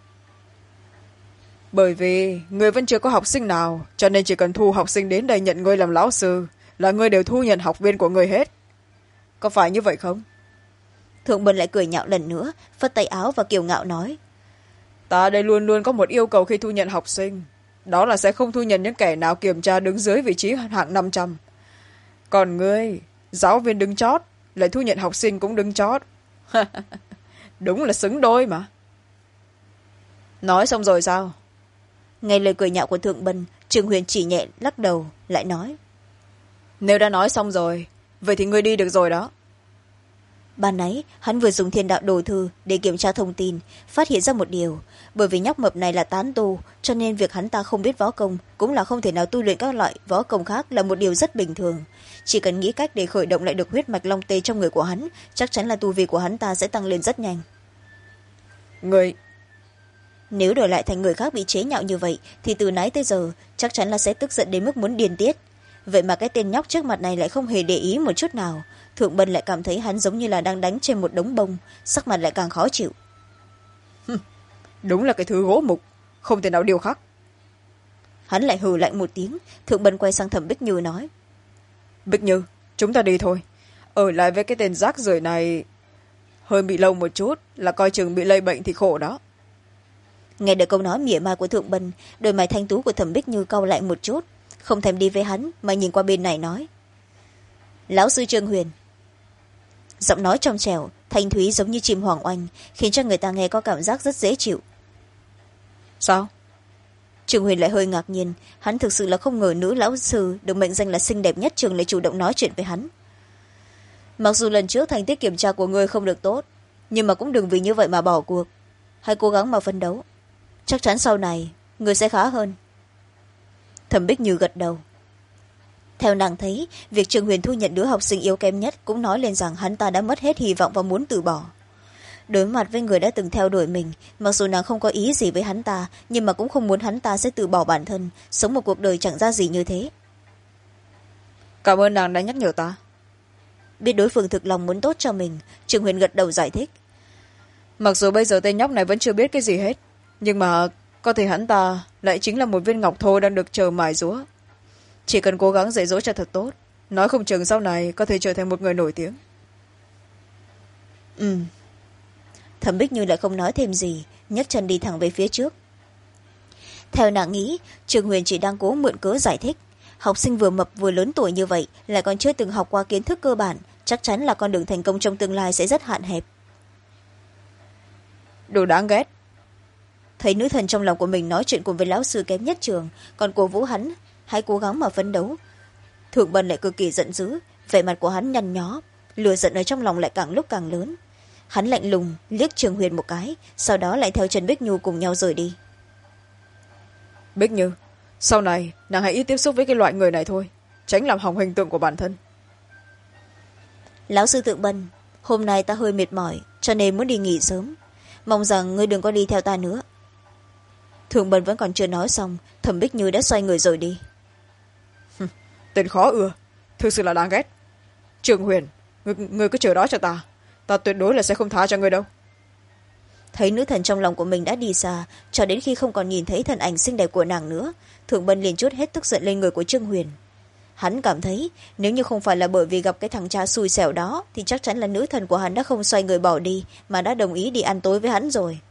Bởi vì người vẫn chưa có học sinh nào, cho nên chỉ cần thu học sinh đến đây nhận ngươi làm lão sư là ngươi đều thu nhận học viên của ngươi hết. Có phải như vậy không? Thượng Bân lại cười nhạo lần nữa, phất tay áo và kiêu ngạo nói. Ta đây luôn luôn có một yêu cầu khi thu nhận học sinh, đó là sẽ không thu nhận những kẻ nào kiểm tra đứng dưới vị trí hạng 500. Còn ngươi, giáo viên đứng chót, lại thu nhận học sinh cũng đứng chót. Đúng là xứng đôi mà. Nói xong rồi sao? Nghe lời cười nhạo của Thượng Bân, Trương Huyền chỉ nhẹ lắc đầu, lại nói. Nếu đã nói xong rồi, vậy thì ngươi đi được rồi đó. Ban nãy hắn vừa dùng thiên đạo đồ thư để kiểm tra thông tin, phát hiện ra một điều, bởi vì nhóc mập này là tán tu, cho nên việc hắn ta không biết võ công cũng là không thể nào tu luyện các loại võ công khác là một điều rất bình thường. Chỉ cần nghĩ cách để khởi động lại được huyết mạch long tê trong người của hắn, chắc chắn là tu vi của hắn ta sẽ tăng lên rất nhanh. Người nếu đổi lại thành người khác bị chế nhạo như vậy thì từ nãy tới giờ chắc chắn là sẽ tức giận đến mức muốn điên tiết. Vậy mà cái tên nhóc trước mặt này lại không hề để ý một chút nào. Thượng Bân lại cảm thấy hắn giống như là đang đánh trên một đống bông, sắc mặt lại càng khó chịu. Đúng là cái thứ gỗ mục, không thể nào điều khắc. Hắn lại hừ lạnh một tiếng. Thượng Bân quay sang Thẩm Bích Như nói. Bích Như, chúng ta đi thôi. Ở lại với cái tên rác rưởi này hơi bị lâu một chút, là coi chừng bị lây bệnh thì khổ đó. nghe được câu nói mỉa mai của Thượng Bân, đôi mày thanh tú của Thẩm Bích Như cau lại một chút, không thèm đi với hắn mà nhìn qua bên này nói: lão sư Trương Huyền. Giọng nói trong trẻo thanh thúy giống như chim hoàng oanh, khiến cho người ta nghe có cảm giác rất dễ chịu. sao? Trương Huyền lại hơi ngạc nhiên, hắn thực sự là không ngờ nữ lão sư được mệnh danh là xinh đẹp nhất trường lại chủ động nói chuyện với hắn. Mặc dù lần trước thành tích kiểm tra của ngươi không được tốt, nhưng mà cũng đừng vì như vậy mà bỏ cuộc, hãy cố gắng mà phấn đấu, chắc chắn sau này ngươi sẽ khá hơn. Thẩm Bích Như gật đầu. Theo nàng thấy, việc Trương Huyền thu nhận đứa học sinh yếu kém nhất cũng nói lên rằng hắn ta đã mất hết hy vọng và muốn từ bỏ. Đối mặt với người đã từng theo đuổi mình, mặc dù nàng không có ý gì với hắn ta, nhưng mà cũng không muốn hắn ta sẽ từ bỏ bản thân, sống một cuộc đời chẳng ra gì như thế. Cảm ơn nàng đã nhắc nhở ta. Biết đối phương thực lòng muốn tốt cho mình, Trương Huyền gật đầu giải thích. Mặc dù bây giờ tên nhóc này vẫn chưa biết cái gì hết, nhưng mà có thể hắn ta lại chính là một viên ngọc thô đang được chờ mài rũa. Chỉ cần cố gắng dạy dỗ cho thật tốt, nói không chừng sau này có thể trở thành một người nổi tiếng. Thẩm Bích Như lại không nói thêm gì, nhấc chân đi thẳng về phía trước. Theo nàng nghĩ, Trương Huyền chỉ đang cố mượn cớ giải thích. Học sinh vừa mập vừa lớn tuổi như vậy, lại còn chưa từng học qua kiến thức cơ bản, chắc chắn là con đường thành công trong tương lai sẽ rất hạn hẹp. Đồ đáng ghét. Thấy nữ thần trong lòng của mình nói chuyện cùng với lão sư kém nhất trường, còn cổ vũ hắn hãy cố gắng mà phấn đấu. Thượng Bân lại cực kỳ giận dữ, vẻ mặt của hắn nhăn nhó, lửa giận ở trong lòng lại càng lúc càng lớn. Hắn lạnh lùng liếc Trương Huyền một cái, sau đó lại theo Trần Bích Nhu cùng nhau rời đi. Bích Như, sau này nàng hãy ít tiếp xúc với cái loại người này thôi, tránh làm hỏng hình tượng của bản thân. Lão sư Thượng Bân, hôm nay ta hơi mệt mỏi, cho nên muốn đi nghỉ sớm, mong rằng ngươi đừng có đi theo ta nữa. Thượng Bân vẫn còn chưa nói xong, Thẩm Bích Như đã xoay người rời đi. Tên khó ưa, thực sự là đáng ghét. Trương Huyền, ngươi cứ chờ đó cho ta, ta tuyệt đối là sẽ không tha cho ngươi đâu. Thấy nữ thần trong lòng của mình đã đi xa, cho đến khi không còn nhìn thấy thân ảnh xinh đẹp của nàng nữa, Thượng Bân liền trút hết tức giận lên người của Trương Huyền. Hắn cảm thấy nếu như không phải là bởi vì gặp cái thằng cha xui xẻo đó, thì chắc chắn là nữ thần của hắn đã không xoay người bỏ đi, mà đã đồng ý đi ăn tối với hắn rồi.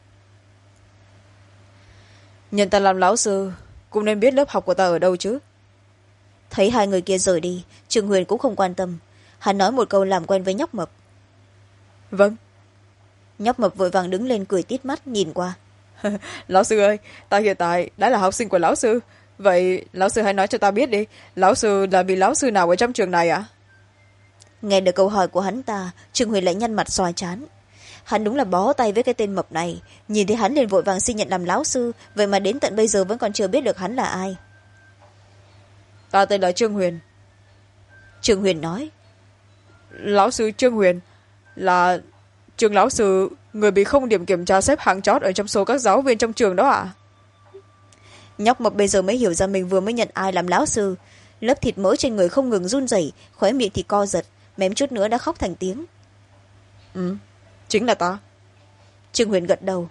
Nhận ta làm lão sư cũng nên biết lớp học của ta ở đâu chứ. Thấy hai người kia rời đi, Trương Huyền cũng không quan tâm. Hắn nói một câu làm quen với nhóc mập. Vâng. Nhóc mập vội vàng đứng lên cười tít mắt nhìn qua. Lão sư ơi, ta hiện tại đã là học sinh của lão sư, vậy lão sư hãy nói cho ta biết đi, lão sư là vị lão sư nào ở trong trường này ạ? Nghe được câu hỏi của hắn ta, Trương Huyền lại nhăn mặt xoa chán. Hắn đúng là bó tay với cái tên mập này, nhìn thấy hắn liền vội vàng xin nhận làm lão sư, vậy mà đến tận bây giờ vẫn còn chưa biết được hắn là ai. Ta tên là Trương Huyền. Trương Huyền nói. Lão sư Trương Huyền là Trương lão sư, người bị không điểm kiểm tra xếp hạng chót ở trong số các giáo viên trong trường đó ạ? Nhóc mập bây giờ mới hiểu ra mình vừa mới nhận ai làm lão sư. Lớp thịt mỡ trên người không ngừng run rẩy, khóe miệng thì co giật, mém chút nữa đã khóc thành tiếng. Chính là ta. Trương Huyền gật đầu.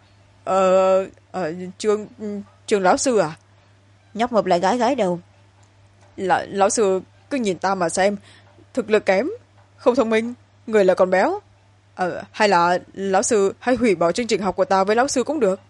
Trương lão sư à? Nhóc mập lại gái đầu. Lão sư cứ nhìn ta mà xem, thực lực kém, không thông minh, người là còn béo. Hay là lão sư hãy hủy bỏ chương trình học của ta với lão sư cũng được.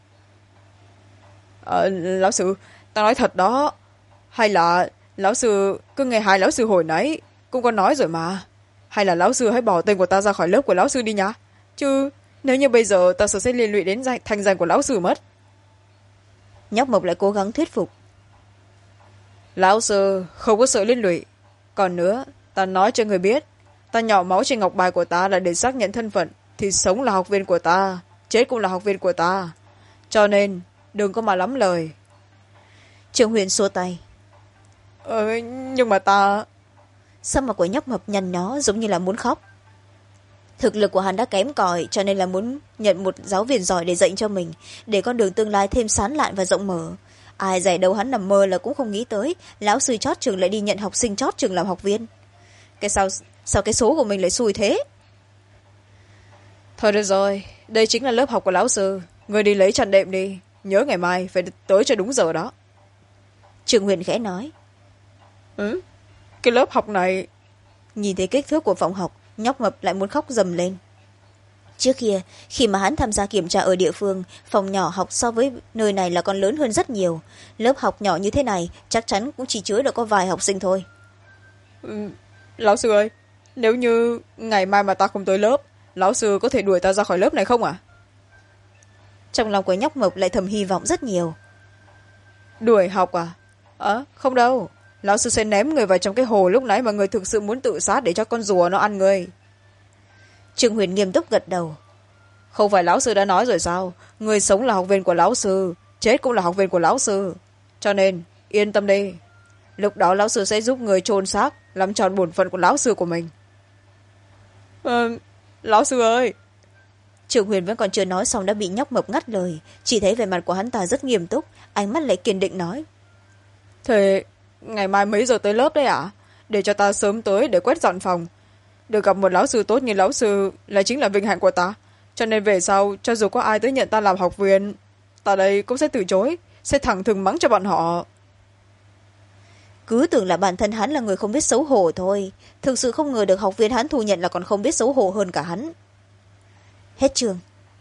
Lão sư, ta nói thật đó. Hay là lão sư cứ nghe hai lão sư hồi nãy cũng có nói rồi mà. Hay là lão sư hãy bỏ tên của ta ra khỏi lớp của lão sư đi nhá. Chứ nếu như bây giờ ta sợ sẽ liên lụy đến thành danh của lão sư mất. Nhóc mộc lại cố gắng thuyết phục. Lão sư không có sợ liên lụy. Còn nữa, ta nói cho người biết, ta nhỏ máu trên ngọc bài của ta là để xác nhận thân phận, thì sống là học viên của ta, chết cũng là học viên của ta. Cho nên đừng có mà lắm lời. Trương Huyền xua tay. Nhưng mà ta... Sắc mặt của nhóc mập nhăn nhó giống như là muốn khóc. Thực lực của hắn đã kém cỏi, cho nên là muốn nhận một giáo viên giỏi để dạy cho mình, để con đường tương lai thêm sáng lạn và rộng mở. Ai dạy đâu hắn nằm mơ là cũng không nghĩ tới lão sư chót trường lại đi nhận học sinh chót trường làm học viên. Cái sao cái số của mình lại xui thế? Thôi được rồi, đây chính là lớp học của lão sư, người đi lấy chăn đệm đi, nhớ ngày mai phải tới cho đúng giờ đó. Trương Huyền khẽ nói. Cái lớp học này... Nhìn thấy kích thước của phòng học, nhóc mập lại muốn khóc dầm lên. trước kia khi mà hắn tham gia kiểm tra ở địa phương, phòng nhỏ học so với nơi này là còn lớn hơn rất nhiều. Lớp học nhỏ như thế này chắc chắn cũng chỉ chứa được có vài học sinh thôi. Lão sư ơi, nếu như ngày mai mà ta không tới lớp, lão sư có thể đuổi ta ra khỏi lớp này không ạ? Trong lòng của nhóc Mộc lại thầm hy vọng rất nhiều. Đuổi học à? Không đâu, lão sư sẽ ném người vào trong cái hồ lúc nãy mà người thực sự muốn tự sát để cho con rùa nó ăn người. Trương Huyền nghiêm túc gật đầu. Không phải lão sư đã nói rồi sao, người sống là học viên của lão sư, chết cũng là học viên của lão sư, cho nên yên tâm đi, lúc đó lão sư sẽ giúp người chôn xác, làm tròn bổn phận của lão sư của mình. Lão sư ơi! Trương Huyền vẫn còn chưa nói xong đã bị nhóc Mộc ngắt lời, chỉ thấy vẻ mặt của hắn ta rất nghiêm túc, ánh mắt lại kiên định nói. Thế ngày mai mấy giờ tới lớp đấy ạ? Để cho ta sớm tới để quét dọn phòng. Được gặp một lão sư tốt như lão sư là chính là vinh hạnh của ta, cho nên về sau cho dù có ai tới nhận ta làm học viên, ta đây cũng sẽ từ chối, sẽ thẳng thừng mắng cho bọn họ. Cứ tưởng là bản thân hắn là người không biết xấu hổ thôi, thực sự không ngờ được học viên hắn thu nhận là còn không biết xấu hổ hơn cả hắn. Hết chương.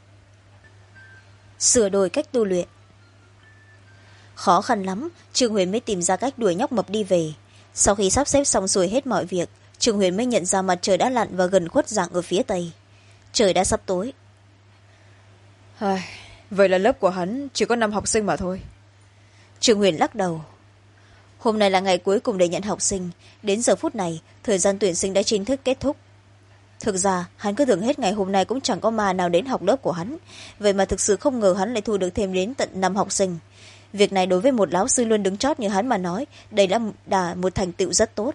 Sửa đổi cách tu luyện. Khó khăn lắm, Trương Huyền mới tìm ra cách đuổi nhóc Mộc đi về. Sau khi sắp xếp xong xuôi hết mọi việc, Trương Huyền mới nhận ra mặt trời đã lặn và gần khuất dạng ở phía tây. Trời đã sắp tối. Vậy là lớp của hắn chỉ có 5 học sinh mà thôi. Trương Huyền lắc đầu. Hôm nay là ngày cuối cùng để nhận học sinh. Đến giờ phút này, thời gian tuyển sinh đã chính thức kết thúc. Thực ra, hắn cứ tưởng hết ngày hôm nay cũng chẳng có ma nào đến học lớp của hắn. Vậy mà thực sự không ngờ hắn lại thu được thêm đến tận 5 học sinh. Việc này đối với một lão sư luôn đứng chót như hắn mà nói, đây là một thành tựu rất tốt.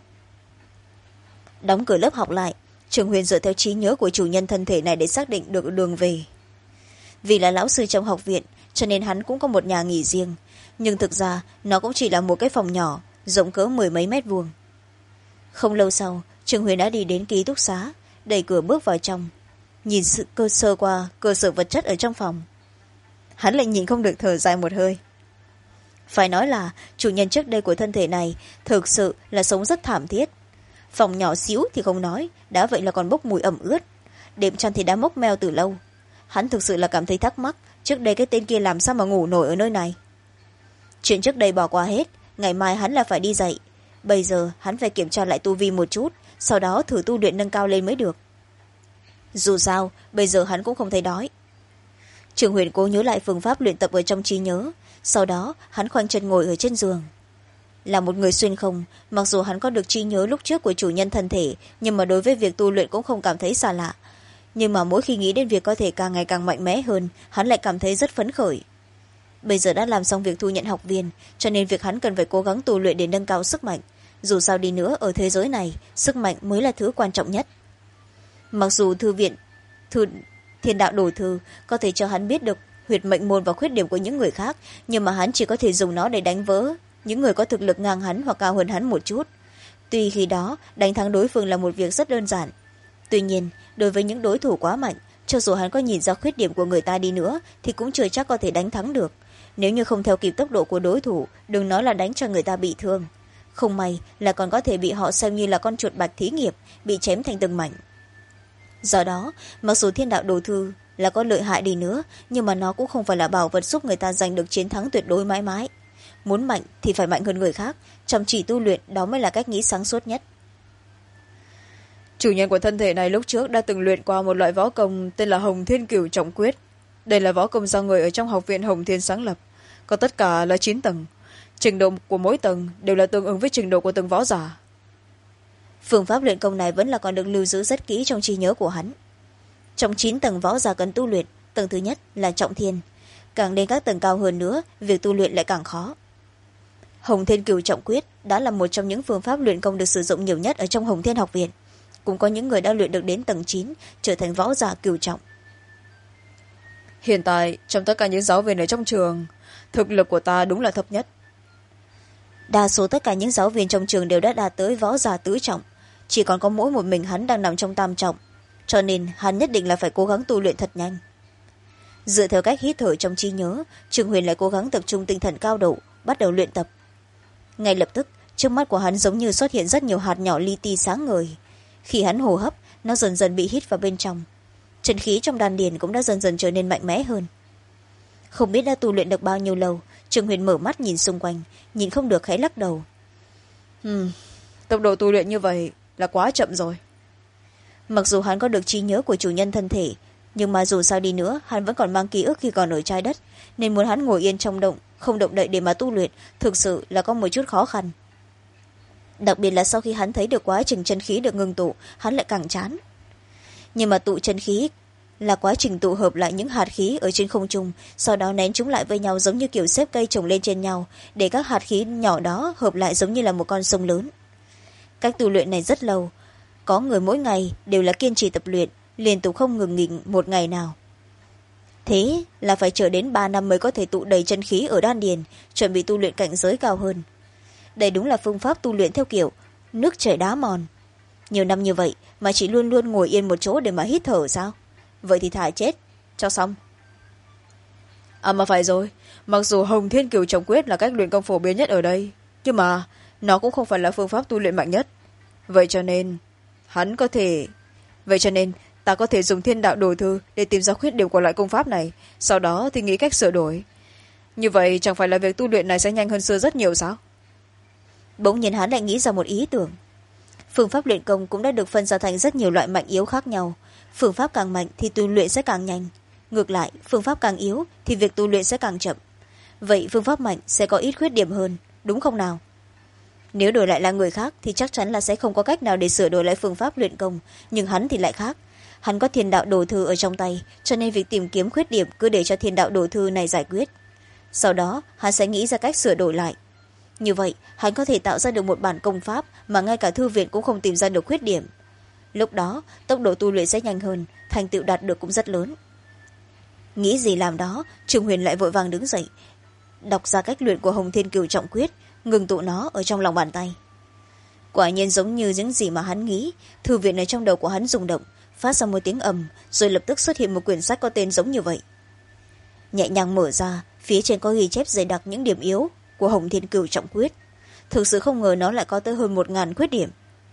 Đóng cửa lớp học lại, Trương Huyền dựa theo trí nhớ của chủ nhân thân thể này để xác định được đường về. Vì là lão sư trong học viện, cho nên hắn cũng có một nhà nghỉ riêng. Nhưng thực ra, nó cũng chỉ là một cái phòng nhỏ, rộng cỡ 10 mấy mét vuông. Không lâu sau, Trương Huyền đã đi đến ký túc xá, đẩy cửa bước vào trong. Nhìn sự sơ qua cơ sở vật chất ở trong phòng, hắn lại nhìn không được thở dài một hơi. Phải nói là chủ nhân trước đây của thân thể này thực sự là sống rất thảm thiết. Phòng nhỏ xíu thì không nói, đã vậy là còn bốc mùi ẩm ướt. Đệm chăn thì đã mốc meo từ lâu. Hắn thực sự là cảm thấy thắc mắc, trước đây cái tên kia làm sao mà ngủ nổi ở nơi này. Chuyện trước đây bỏ qua hết, ngày mai hắn là phải đi dạy. Bây giờ hắn phải kiểm tra lại tu vi một chút, sau đó thử tu luyện nâng cao lên mới được. Dù sao, bây giờ hắn cũng không thấy đói. Trương Huyền cố nhớ lại phương pháp luyện tập ở trong trí nhớ, sau đó hắn khoanh chân ngồi ở trên giường. Là một người xuyên không, mặc dù hắn có được trí nhớ lúc trước của chủ nhân thân thể, nhưng mà đối với việc tu luyện cũng không cảm thấy xa lạ. Nhưng mà mỗi khi nghĩ đến việc có thể càng ngày càng mạnh mẽ hơn, hắn lại cảm thấy rất phấn khởi. Bây giờ đã làm xong việc thu nhận học viên, cho nên việc hắn cần phải cố gắng tu luyện để nâng cao sức mạnh. Dù sao đi nữa, ở thế giới này, sức mạnh mới là thứ quan trọng nhất. Mặc dù Thiên đạo đồ thư có thể cho hắn biết được huyệt mệnh môn và khuyết điểm của những người khác, nhưng mà hắn chỉ có thể dùng nó để đánh vỡ những người có thực lực ngang hắn hoặc cao hơn hắn một chút. Tuy khi đó đánh thắng đối phương là một việc rất đơn giản, tuy nhiên đối với những đối thủ quá mạnh, cho dù hắn có nhìn ra khuyết điểm của người ta đi nữa thì cũng chưa chắc có thể đánh thắng được. Nếu như không theo kịp tốc độ của đối thủ, đừng nói là đánh cho người ta bị thương, không may là còn có thể bị họ xem như là con chuột bạch thí nghiệm, bị chém thành từng mảnh. Do đó, mặc dù thiên đạo đồ thư là có lợi hại đi nữa, nhưng mà nó cũng không phải là bảo vật giúp người ta giành được chiến thắng tuyệt đối mãi mãi. Muốn mạnh thì phải mạnh hơn người khác, chăm chỉ tu luyện, đó mới là cách nghĩ sáng suốt nhất. Chủ nhân của thân thể này lúc trước đã từng luyện qua một loại võ công tên là Hồng Thiên Cửu Trọng Quyết. Đây là võ công do người ở trong học viện Hồng Thiên sáng lập, có tất cả là 9 tầng. Trình độ của mỗi tầng đều là tương ứng với trình độ của từng võ giả. Phương pháp luyện công này vẫn là còn được lưu giữ rất kỹ trong trí nhớ của hắn. Trong 9 tầng võ giả cần tu luyện, tầng thứ nhất là trọng thiên. Càng lên các tầng cao hơn nữa, việc tu luyện lại càng khó. Hồng Thiên Cửu Trọng Quyết đã là một trong những phương pháp luyện công được sử dụng nhiều nhất ở trong Hồng Thiên học viện. Cũng có những người đã luyện được đến tầng 9, trở thành võ giả cửu trọng. Hiện tại, trong tất cả những giáo viên ở trong trường, thực lực của ta đúng là thấp nhất. Đa số tất cả những giáo viên trong trường đều đã đạt tới võ giả tứ trọng, chỉ còn có mỗi một mình hắn đang nằm trong tam trọng, cho nên hắn nhất định là phải cố gắng tu luyện thật nhanh. Dựa theo cách hít thở trong trí nhớ, Trương Huyền lại cố gắng tập trung tinh thần cao độ, bắt đầu luyện tập. Ngay lập tức, trước mắt của hắn giống như xuất hiện rất nhiều hạt nhỏ li ti sáng ngời. Khi hắn hô hấp, nó dần dần bị hít vào bên trong. chân khí trong đan điền cũng đã dần dần trở nên mạnh mẽ hơn. Không biết đã tu luyện được bao nhiêu lâu, Trương Huyền mở mắt nhìn xung quanh, nhìn không được khẽ lắc đầu. Tốc độ tu luyện như vậy là quá chậm rồi. Mặc dù hắn có được trí nhớ của chủ nhân thân thể, nhưng mà dù sao đi nữa hắn vẫn còn mang ký ức khi còn ở trái đất, nên muốn hắn ngồi yên trong động không động đậy để mà tu luyện thực sự là có một chút khó khăn. Đặc biệt là sau khi hắn thấy được quá trình chân khí được ngưng tụ, hắn lại càng chán. Nhưng mà tụ chân khí là quá trình tụ hợp lại những hạt khí ở trên không trung, sau đó nén chúng lại với nhau giống như kiểu xếp cây trồng lên trên nhau, để các hạt khí nhỏ đó hợp lại giống như là một con sông lớn. Cách tu luyện này rất lâu, có người mỗi ngày đều là kiên trì tập luyện, liên tục không ngừng nghỉ một ngày nào. Thế là phải chờ đến 3 năm mới có thể tụ đầy chân khí ở đan điền, chuẩn bị tu luyện cảnh giới cao hơn. Đây đúng là phương pháp tu luyện theo kiểu nước chảy đá mòn. Nhiều năm như vậy mà chỉ luôn luôn ngồi yên một chỗ để mà hít thở sao? Vậy thì thà chết cho xong. Mà phải rồi, mặc dù Hồng Thiên Cửu Trọng Quyết là cách luyện công phổ biến nhất ở đây, nhưng mà nó cũng không phải là phương pháp tu luyện mạnh nhất. Vậy cho nên ta có thể dùng Thiên Đạo Đồ Thư để tìm ra khuyết điểm của loại công pháp này, sau đó thì nghĩ cách sửa đổi. Như vậy chẳng phải là việc tu luyện này sẽ nhanh hơn xưa rất nhiều sao? Bỗng nhiên hắn lại nghĩ ra một ý tưởng. Phương pháp luyện công cũng đã được phân ra thành rất nhiều loại mạnh yếu khác nhau. Phương pháp càng mạnh thì tu luyện sẽ càng nhanh. Ngược lại, phương pháp càng yếu thì việc tu luyện sẽ càng chậm. Vậy phương pháp mạnh sẽ có ít khuyết điểm hơn, đúng không nào? Nếu đổi lại là người khác thì chắc chắn là sẽ không có cách nào để sửa đổi lại phương pháp luyện công, nhưng hắn thì lại khác. Hắn có Thiên Đạo Đồ Thư ở trong tay, cho nên việc tìm kiếm khuyết điểm cứ để cho Thiên Đạo Đồ Thư này giải quyết. Sau đó hắn sẽ nghĩ ra cách sửa đổi lại. Như vậy hắn có thể tạo ra được một bản công pháp mà ngay cả thư viện cũng không tìm ra được khuyết điểm. Lúc đó tốc độ tu luyện sẽ nhanh hơn, thành tựu đạt được cũng rất lớn. Nghĩ gì làm đó, Trương Huyền lại vội vàng đứng dậy, đọc ra cách luyện của Hồng Thiên Cửu Trọng Quyết, ngừng tụ nó ở trong lòng bàn tay. Quả nhiên giống như những gì mà hắn nghĩ, thư viện ở trong đầu của hắn rung động, phát ra một tiếng ầm, rồi lập tức xuất hiện một quyển sách có tên giống như vậy. Nhẹ nhàng mở ra, phía trên có ghi chép dày đặc những điểm yếu của Hồng Thiên Cửu Trọng Quyết. Thực sự không ngờ nó lại có tới hơn 1000 khuyết điểm.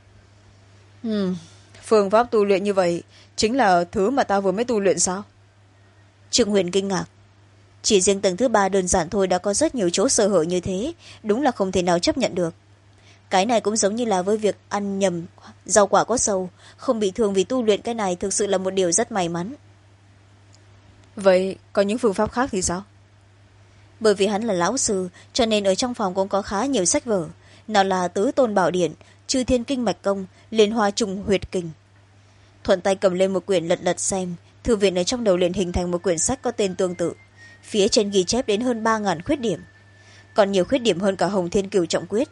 Phương pháp tu luyện như vậy chính là thứ mà ta vừa mới tu luyện sao? Trương Huyền kinh ngạc. Chỉ riêng tầng thứ 3 đơn giản thôi đã có rất nhiều chỗ sơ hở như thế, đúng là không thể nào chấp nhận được. Cái này cũng giống như là với việc ăn nhầm rau quả có sâu, không bị thương vì tu luyện cái này thực sự là một điều rất may mắn. Vậy có những phương pháp khác thì sao? Bởi vì hắn là lão sư, cho nên ở trong phòng cũng có khá nhiều sách vở, nào là Tứ Tôn Bảo Điển, Chư Thiên Kinh Mạch Công, Liên Hoa Trùng Huyệt Kinh. Thuận tay cầm lên một quyển lật lật xem, thư viện ở trong đầu liền hình thành một quyển sách có tên tương tự. Phía trên ghi chép đến hơn 3000 khuyết điểm, còn nhiều khuyết điểm hơn cả Hồng Thiên Cửu Trọng Quyết.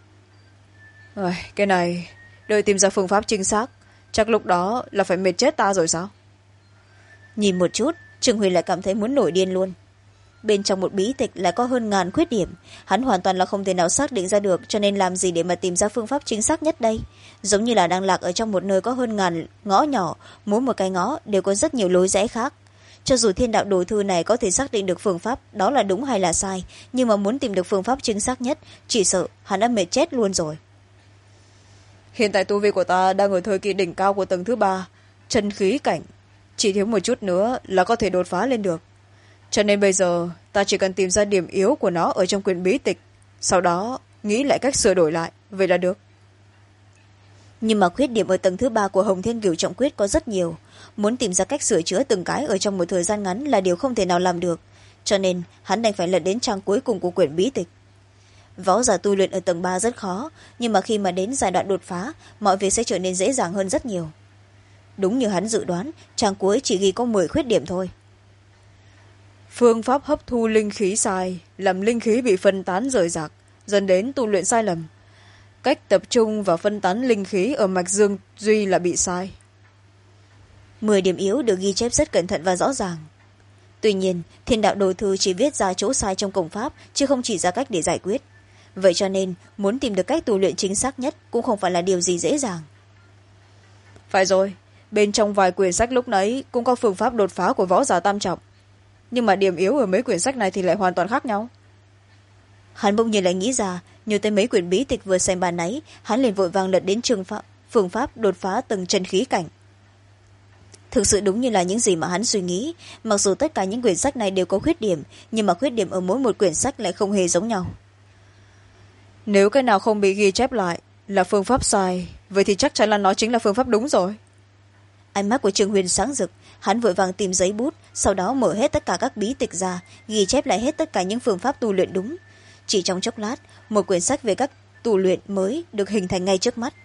Cái này đợi tìm ra phương pháp chính xác, chắc lúc đó là phải mệt chết ta rồi sao? Nhìn một chút, Trương Huyền lại cảm thấy muốn nổi điên luôn. Bên trong một bí tịch lại có hơn 1000 khuyết điểm, hắn hoàn toàn là không thể nào xác định ra được, cho nên làm gì để mà tìm ra phương pháp chính xác nhất đây? Giống như là đang lạc ở trong một nơi có hơn 1000 ngõ nhỏ, mỗi một cái ngõ đều có rất nhiều lối rẽ khác. Cho dù Thiên Đạo Đồ Thư này có thể xác định được phương pháp đó là đúng hay là sai, nhưng mà muốn tìm được phương pháp chính xác nhất, chỉ sợ hắn đã mệt chết luôn rồi. Hiện tại tu vi của ta đang ở thời kỳ đỉnh cao của tầng thứ 3, chân khí cảnh, chỉ thiếu một chút nữa là có thể đột phá lên được. Cho nên bây giờ ta chỉ cần tìm ra điểm yếu của nó ở trong quyển bí tịch, sau đó nghĩ lại cách sửa đổi lại, vậy là được. Nhưng mà khuyết điểm ở tầng thứ 3 của Hồng Thiên Cửu Trọng Quyết có rất nhiều, muốn tìm ra cách sửa chữa từng cái ở trong một thời gian ngắn là điều không thể nào làm được, cho nên hắn đành phải lật đến trang cuối cùng của quyển bí tịch. Võ giả tu luyện ở tầng 3 rất khó, nhưng mà khi mà đến giai đoạn đột phá, mọi việc sẽ trở nên dễ dàng hơn rất nhiều. Đúng như hắn dự đoán, trang cuối chỉ ghi có 10 khuyết điểm thôi. Phương pháp hấp thu linh khí sai, làm linh khí bị phân tán rời rạc, dẫn đến tu luyện sai lầm. Cách tập trung và phân tán linh khí ở mạch dương duy là bị sai. 10 điểm yếu được ghi chép rất cẩn thận và rõ ràng. Tuy nhiên, Thiên Đạo Đồ Thư chỉ viết ra chỗ sai trong công pháp, chứ không chỉ ra cách để giải quyết. Vậy cho nên, muốn tìm được cách tu luyện chính xác nhất cũng không phải là điều gì dễ dàng. Phải rồi, bên trong vài quyển sách lúc nãy cũng có phương pháp đột phá của võ giả tam trọng. Nhưng mà điểm yếu ở mấy quyển sách này thì lại hoàn toàn khác nhau. Hắn bỗng nhiên lại nghĩ ra, nhớ tới mấy quyển bí tịch vừa xem bàn nãy, hắn liền vội vàng lật đến phương pháp đột phá từng chân khí cảnh. thực sự đúng như là những gì mà hắn suy nghĩ. Mặc dù tất cả những quyển sách này đều có khuyết điểm, nhưng mà khuyết điểm ở mỗi một quyển sách lại không hề giống nhau. Nếu cái nào không bị ghi chép lại là phương pháp sai, vậy thì chắc chắn là nó chính là phương pháp đúng rồi. Ánh mắt của Trương Huyền sáng rực, hắn vội vàng tìm giấy bút, sau đó mở hết tất cả các bí tịch ra, ghi chép lại hết tất cả những phương pháp tu luyện đúng. Chỉ trong chốc lát, một quyển sách về các tu luyện mới được hình thành ngay trước mắt.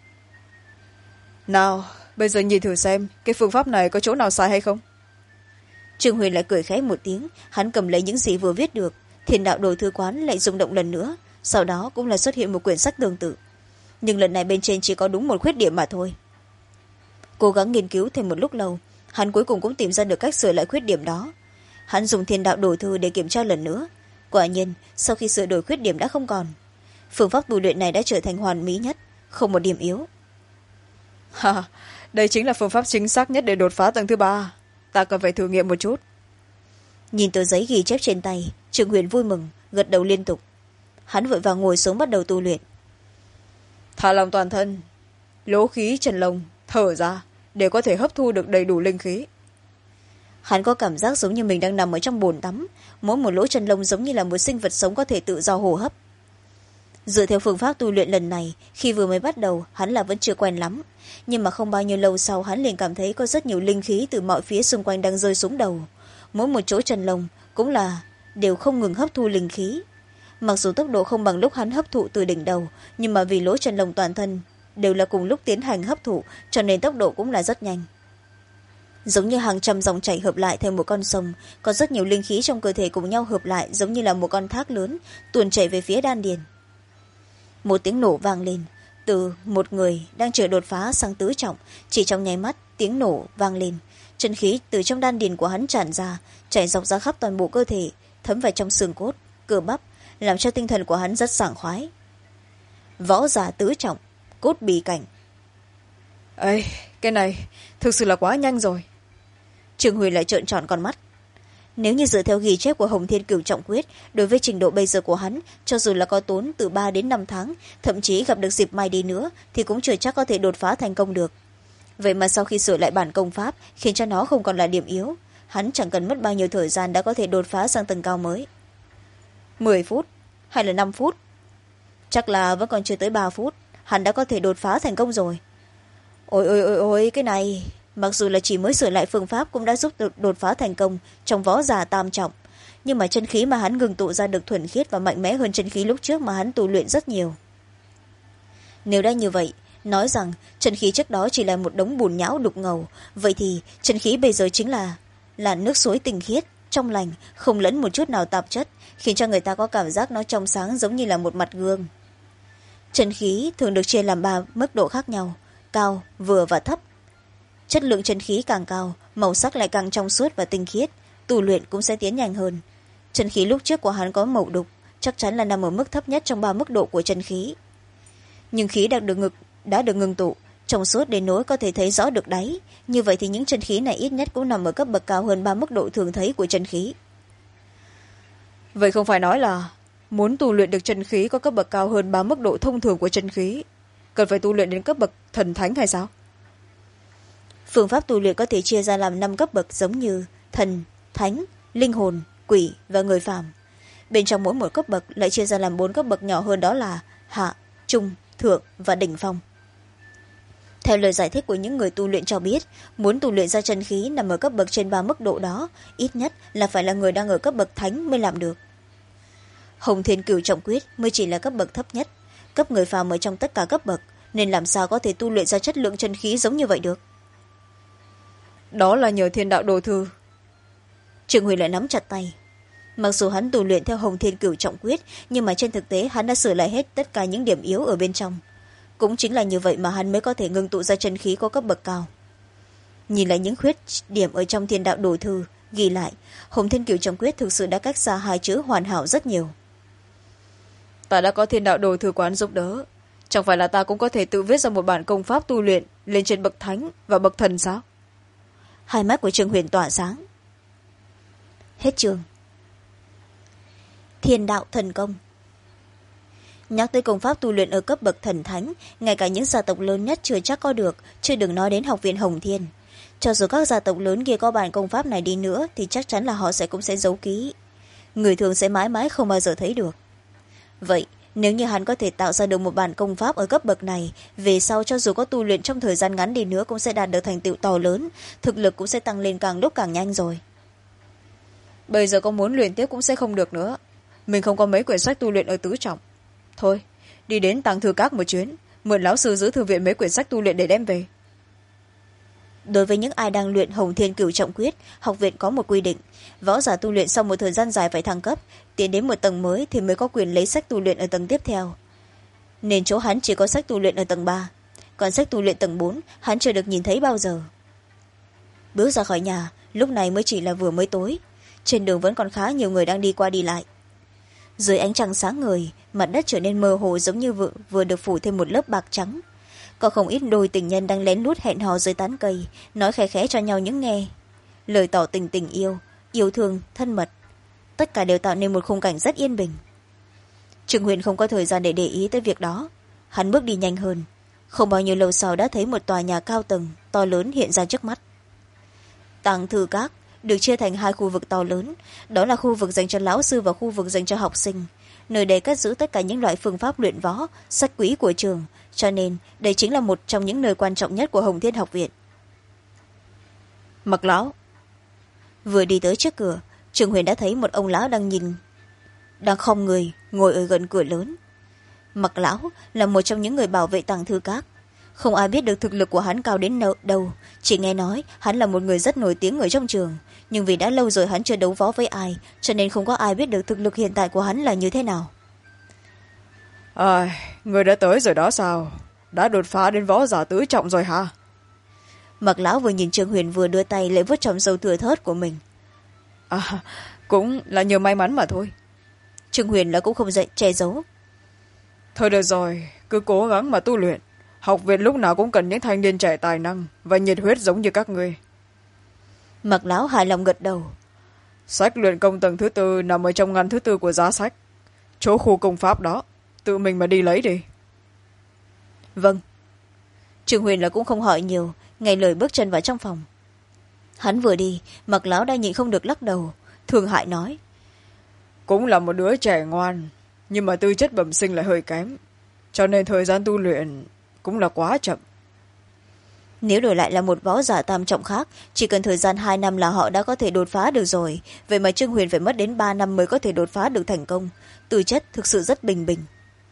Nào, bây giờ nhìn thử xem cái phương pháp này có chỗ nào sai hay không. Trương Huyền lại cười khẽ một tiếng, hắn cầm lấy những gì vừa viết được, Thiên đạo đồ thư quán lại rung động lần nữa, sau đó cũng là xuất hiện một quyển sách tương tự, nhưng lần này bên trên chỉ có đúng một khuyết điểm mà thôi. Cố gắng nghiên cứu thêm một lúc lâu, hắn cuối cùng cũng tìm ra được cách sửa lại khuyết điểm đó. Hắn dùng thiên đạo đồ thư để kiểm tra lần nữa, quả nhiên sau khi sửa đổi khuyết điểm đã không còn. Phương pháp tu luyện này đã trở thành hoàn mỹ nhất, không một điểm yếu. Ha, đây chính là phương pháp chính xác nhất để đột phá tầng thứ 3. Ta cần phải thử nghiệm một chút. Nhìn tờ giấy ghi chép trên tay, Trương Huyền vui mừng gật đầu liên tục. Hắn vội vàng ngồi xuống bắt đầu tu luyện. Thả lỏng toàn thân, lỗ khí chân lông, thở ra để có thể hấp thu được đầy đủ linh khí. Hắn có cảm giác giống như mình đang nằm ở trong bồn tắm, mỗi một lỗ chân lông giống như là một sinh vật sống có thể tự do hô hấp. Dựa theo phương pháp tu luyện lần này, khi vừa mới bắt đầu hắn là vẫn chưa quen lắm, nhưng mà không bao nhiêu lâu sau hắn liền cảm thấy có rất nhiều linh khí từ mọi phía xung quanh đang rơi xuống đầu. Mỗi một chỗ chân lông cũng là đều không ngừng hấp thu linh khí. Mặc dù tốc độ không bằng lúc hắn hấp thụ từ đỉnh đầu, nhưng mà vì lỗ chân lông toàn thân đều là cùng lúc tiến hành hấp thụ, cho nên tốc độ cũng là rất nhanh. Giống như hàng trăm dòng chảy hợp lại thành một con sông, có rất nhiều linh khí trong cơ thể cùng nhau hợp lại, giống như là một con thác lớn tuôn chảy về phía đan điền. Một tiếng nổ vang lên, từ một người đang chờ đột phá sang tứ trọng, chỉ trong nháy mắt tiếng nổ vang lên, chân khí từ trong đan điền của hắn tràn ra, chảy dọc ra khắp toàn bộ cơ thể, thấm vào trong xương cốt, cơ bắp, làm cho tinh thần của hắn rất sảng khoái. Võ giả tứ trọng, cốt bì cảnh. Ây, cái này thực sự là quá nhanh rồi. Trương Huy lại trợn tròn con mắt. Nếu như dựa theo ghi chép của Hồng Thiên Cửu Trọng Quyết, đối với trình độ bây giờ của hắn, cho dù là có tốn từ 3 đến 5 tháng, thậm chí gặp được dịp may đi nữa, thì cũng chưa chắc có thể đột phá thành công được. Vậy mà sau khi sửa lại bản công pháp, khiến cho nó không còn là điểm yếu, hắn chẳng cần mất bao nhiêu thời gian đã có thể đột phá sang tầng cao mới. 10 phút, hay là 5 phút? Chắc là vẫn còn chưa tới 3 phút, hắn đã có thể đột phá thành công rồi. Ôi ôi ôi ôi, cái này... Mặc dù là chỉ mới sửa lại phương pháp cũng đã giúp đột phá thành công trong võ giả tam trọng, nhưng mà chân khí mà hắn ngừng tụ ra được thuần khiết và mạnh mẽ hơn chân khí lúc trước mà hắn tu luyện rất nhiều. Nếu đã như vậy, nói rằng chân khí trước đó chỉ là một đống bùn nhão đục ngầu, vậy thì chân khí bây giờ chính là nước suối tinh khiết, trong lành, không lẫn một chút nào tạp chất, khiến cho người ta có cảm giác nó trong sáng giống như là một mặt gương. Chân khí thường được chia làm 3 mức độ khác nhau: cao, vừa và thấp. Chất lượng chân khí càng cao, màu sắc lại càng trong suốt và tinh khiết, tu luyện cũng sẽ tiến nhanh hơn. Chân khí lúc trước của hắn có màu đục, chắc chắn là nằm ở mức thấp nhất trong 3 mức độ của chân khí. Nhưng khí đã được ngừng tụ, trong suốt đến nỗi có thể thấy rõ được đáy, như vậy thì những chân khí này ít nhất cũng nằm ở cấp bậc cao hơn 3 mức độ thường thấy của chân khí. Vậy không phải nói là muốn tu luyện được chân khí có cấp bậc cao hơn 3 mức độ thông thường của chân khí, cần phải tu luyện đến cấp bậc thần thánh hay sao? Phương pháp tu luyện có thể chia ra làm 5 cấp bậc giống như thần, thánh, linh hồn, quỷ và người phàm. Bên trong mỗi một cấp bậc lại chia ra làm 4 cấp bậc nhỏ hơn, đó là hạ, trung, thượng và đỉnh phong. Theo lời giải thích của những người tu luyện cho biết, muốn tu luyện ra chân khí nằm ở cấp bậc trên 3 mức độ đó, ít nhất là phải là người đang ở cấp bậc thánh mới làm được. Hồng Thiên Cửu Trọng Quyết mới chỉ là cấp bậc thấp nhất, cấp người phàm ở trong tất cả cấp bậc, nên làm sao có thể tu luyện ra chất lượng chân khí giống như vậy được. Đó là nhờ thiên đạo đồ thư. Trương Huy lại nắm chặt tay. Mặc dù hắn tu luyện theo Hồng Thiên Cửu Trọng Quyết, nhưng mà trên thực tế hắn đã sửa lại hết tất cả những điểm yếu ở bên trong. Cũng chính là như vậy mà hắn mới có thể ngưng tụ ra chân khí có cấp bậc cao. Nhìn lại những khuyết điểm ở trong thiên đạo đồ thư, ghi lại, Hồng Thiên Cửu Trọng Quyết thực sự đã cách xa 2 chữ hoàn hảo rất nhiều. Ta đã có thiên đạo đồ thư quán giúp đỡ, chẳng phải là ta cũng có thể tự viết ra một bản công pháp tu luyện lên trên bậc thánh và bậc thần sao? Hai mắt của Trương Huyền tỏa sáng. Hết chương. Thiên đạo thần công. Nhắc tới công pháp tu luyện ở cấp bậc thần thánh, ngay cả những gia tộc lớn nhất chưa chắc có được, chứ đừng nói đến học viện Hồng Thiên. cho dù các gia tộc lớn kia có bản công pháp này đi nữa thì chắc chắn là họ cũng sẽ giấu ký, người thường sẽ mãi mãi không bao giờ thấy được. Vậy nếu như hắn có thể tạo ra được một bản công pháp ở cấp bậc này, về sau cho dù có tu luyện trong thời gian ngắn đi nữa cũng sẽ đạt được thành tựu to lớn, thực lực cũng sẽ tăng lên càng lúc càng nhanh rồi. Bây giờ có muốn luyện tiếp cũng sẽ không được nữa, mình không có mấy quyển sách tu luyện ở tứ trọng. Thôi đi đến tàng thư các một chuyến, mượn lão sư giữ thư viện mấy quyển sách tu luyện để đem về. Đối với những ai đang luyện Hồng Thiên Cửu Trọng Quyết, học viện có một quy định, võ giả tu luyện sau một thời gian dài phải thăng cấp, tiến đến một tầng mới thì mới có quyền lấy sách tu luyện ở tầng tiếp theo. Nên chỗ hắn chỉ có sách tu luyện ở tầng 3, còn sách tu luyện tầng 4 hắn chưa được nhìn thấy bao giờ. Bước ra khỏi nhà, lúc này mới chỉ là vừa mới tối, trên đường vẫn còn khá nhiều người đang đi qua đi lại. Dưới ánh trăng sáng ngời, mặt đất trở nên mơ hồ giống như vừa được phủ thêm một lớp bạc trắng. Có không ít đôi tình nhân đang lén lút hẹn hò dưới tán cây, nói khẽ khẽ cho nhau những nghe lời tỏ tình tình yêu, yêu thương, thân mật. Tất cả đều tạo nên một khung cảnh rất yên bình. Trương Huyền không có thời gian để ý tới việc đó, hắn bước đi nhanh hơn. Không bao nhiêu lâu sau đã thấy một tòa nhà cao tầng to lớn hiện ra trước mắt. Tàng thư các được chia thành hai khu vực to lớn, đó là khu vực dành cho lão sư và khu vực dành cho học sinh. Nơi đây cất giữ tất cả những loại phương pháp luyện võ, sách quý của trường, cho nên đây chính là một trong những nơi quan trọng nhất của Hồng Thiên học viện. Mặc lão vừa đi tới trước cửa, Trương Huyền đã thấy một ông lão đang khom người ngồi ở gần cửa lớn. Mặc lão là một trong những người bảo vệ tàng thư các. Không ai biết được thực lực của hắn cao đến đâu, chỉ nghe nói hắn là một người rất nổi tiếng ở trong trường, nhưng vì đã lâu rồi hắn chưa đấu võ với ai, cho nên không có ai biết được thực lực hiện tại của hắn là như thế nào. Người đã tới rồi đó sao? Đã đột phá đến võ giả tứ trọng rồi hả? Mặc lão vừa nhìn Trương Huyền vừa đưa tay lại vuốt trong râu thừa thớt của mình. Cũng là nhờ may mắn mà thôi. Trương Huyền cũng không dậy che giấu. Thôi được rồi, cứ cố gắng mà tu luyện. Học viện lúc nào cũng cần những thanh niên trẻ tài năng và nhiệt huyết giống như các ngươi. Mặc lão hài lòng gật đầu. Sách luyện công tầng thứ 4 nằm ở trong ngăn thứ 4 của giá sách, chỗ khu công pháp đó, tự mình mà đi lấy đi. Vâng. Trương Huyền cũng không hỏi nhiều, nghe lời bước chân vào trong phòng. Hắn vừa đi, Mặc lão đã nhịn không được lắc đầu, thương hại nói. Cũng là một đứa trẻ ngoan, nhưng mà tư chất bẩm sinh lại hơi kém, cho nên thời gian tu luyện cũng là quá chậm. Nếu đổi lại là một võ giả tam trọng khác, chỉ cần thời gian 2 năm là họ đã có thể đột phá được rồi, vậy mà Trương Huyền phải mất đến 3 năm mới có thể đột phá được thành công. Tư chất thực sự rất bình bình.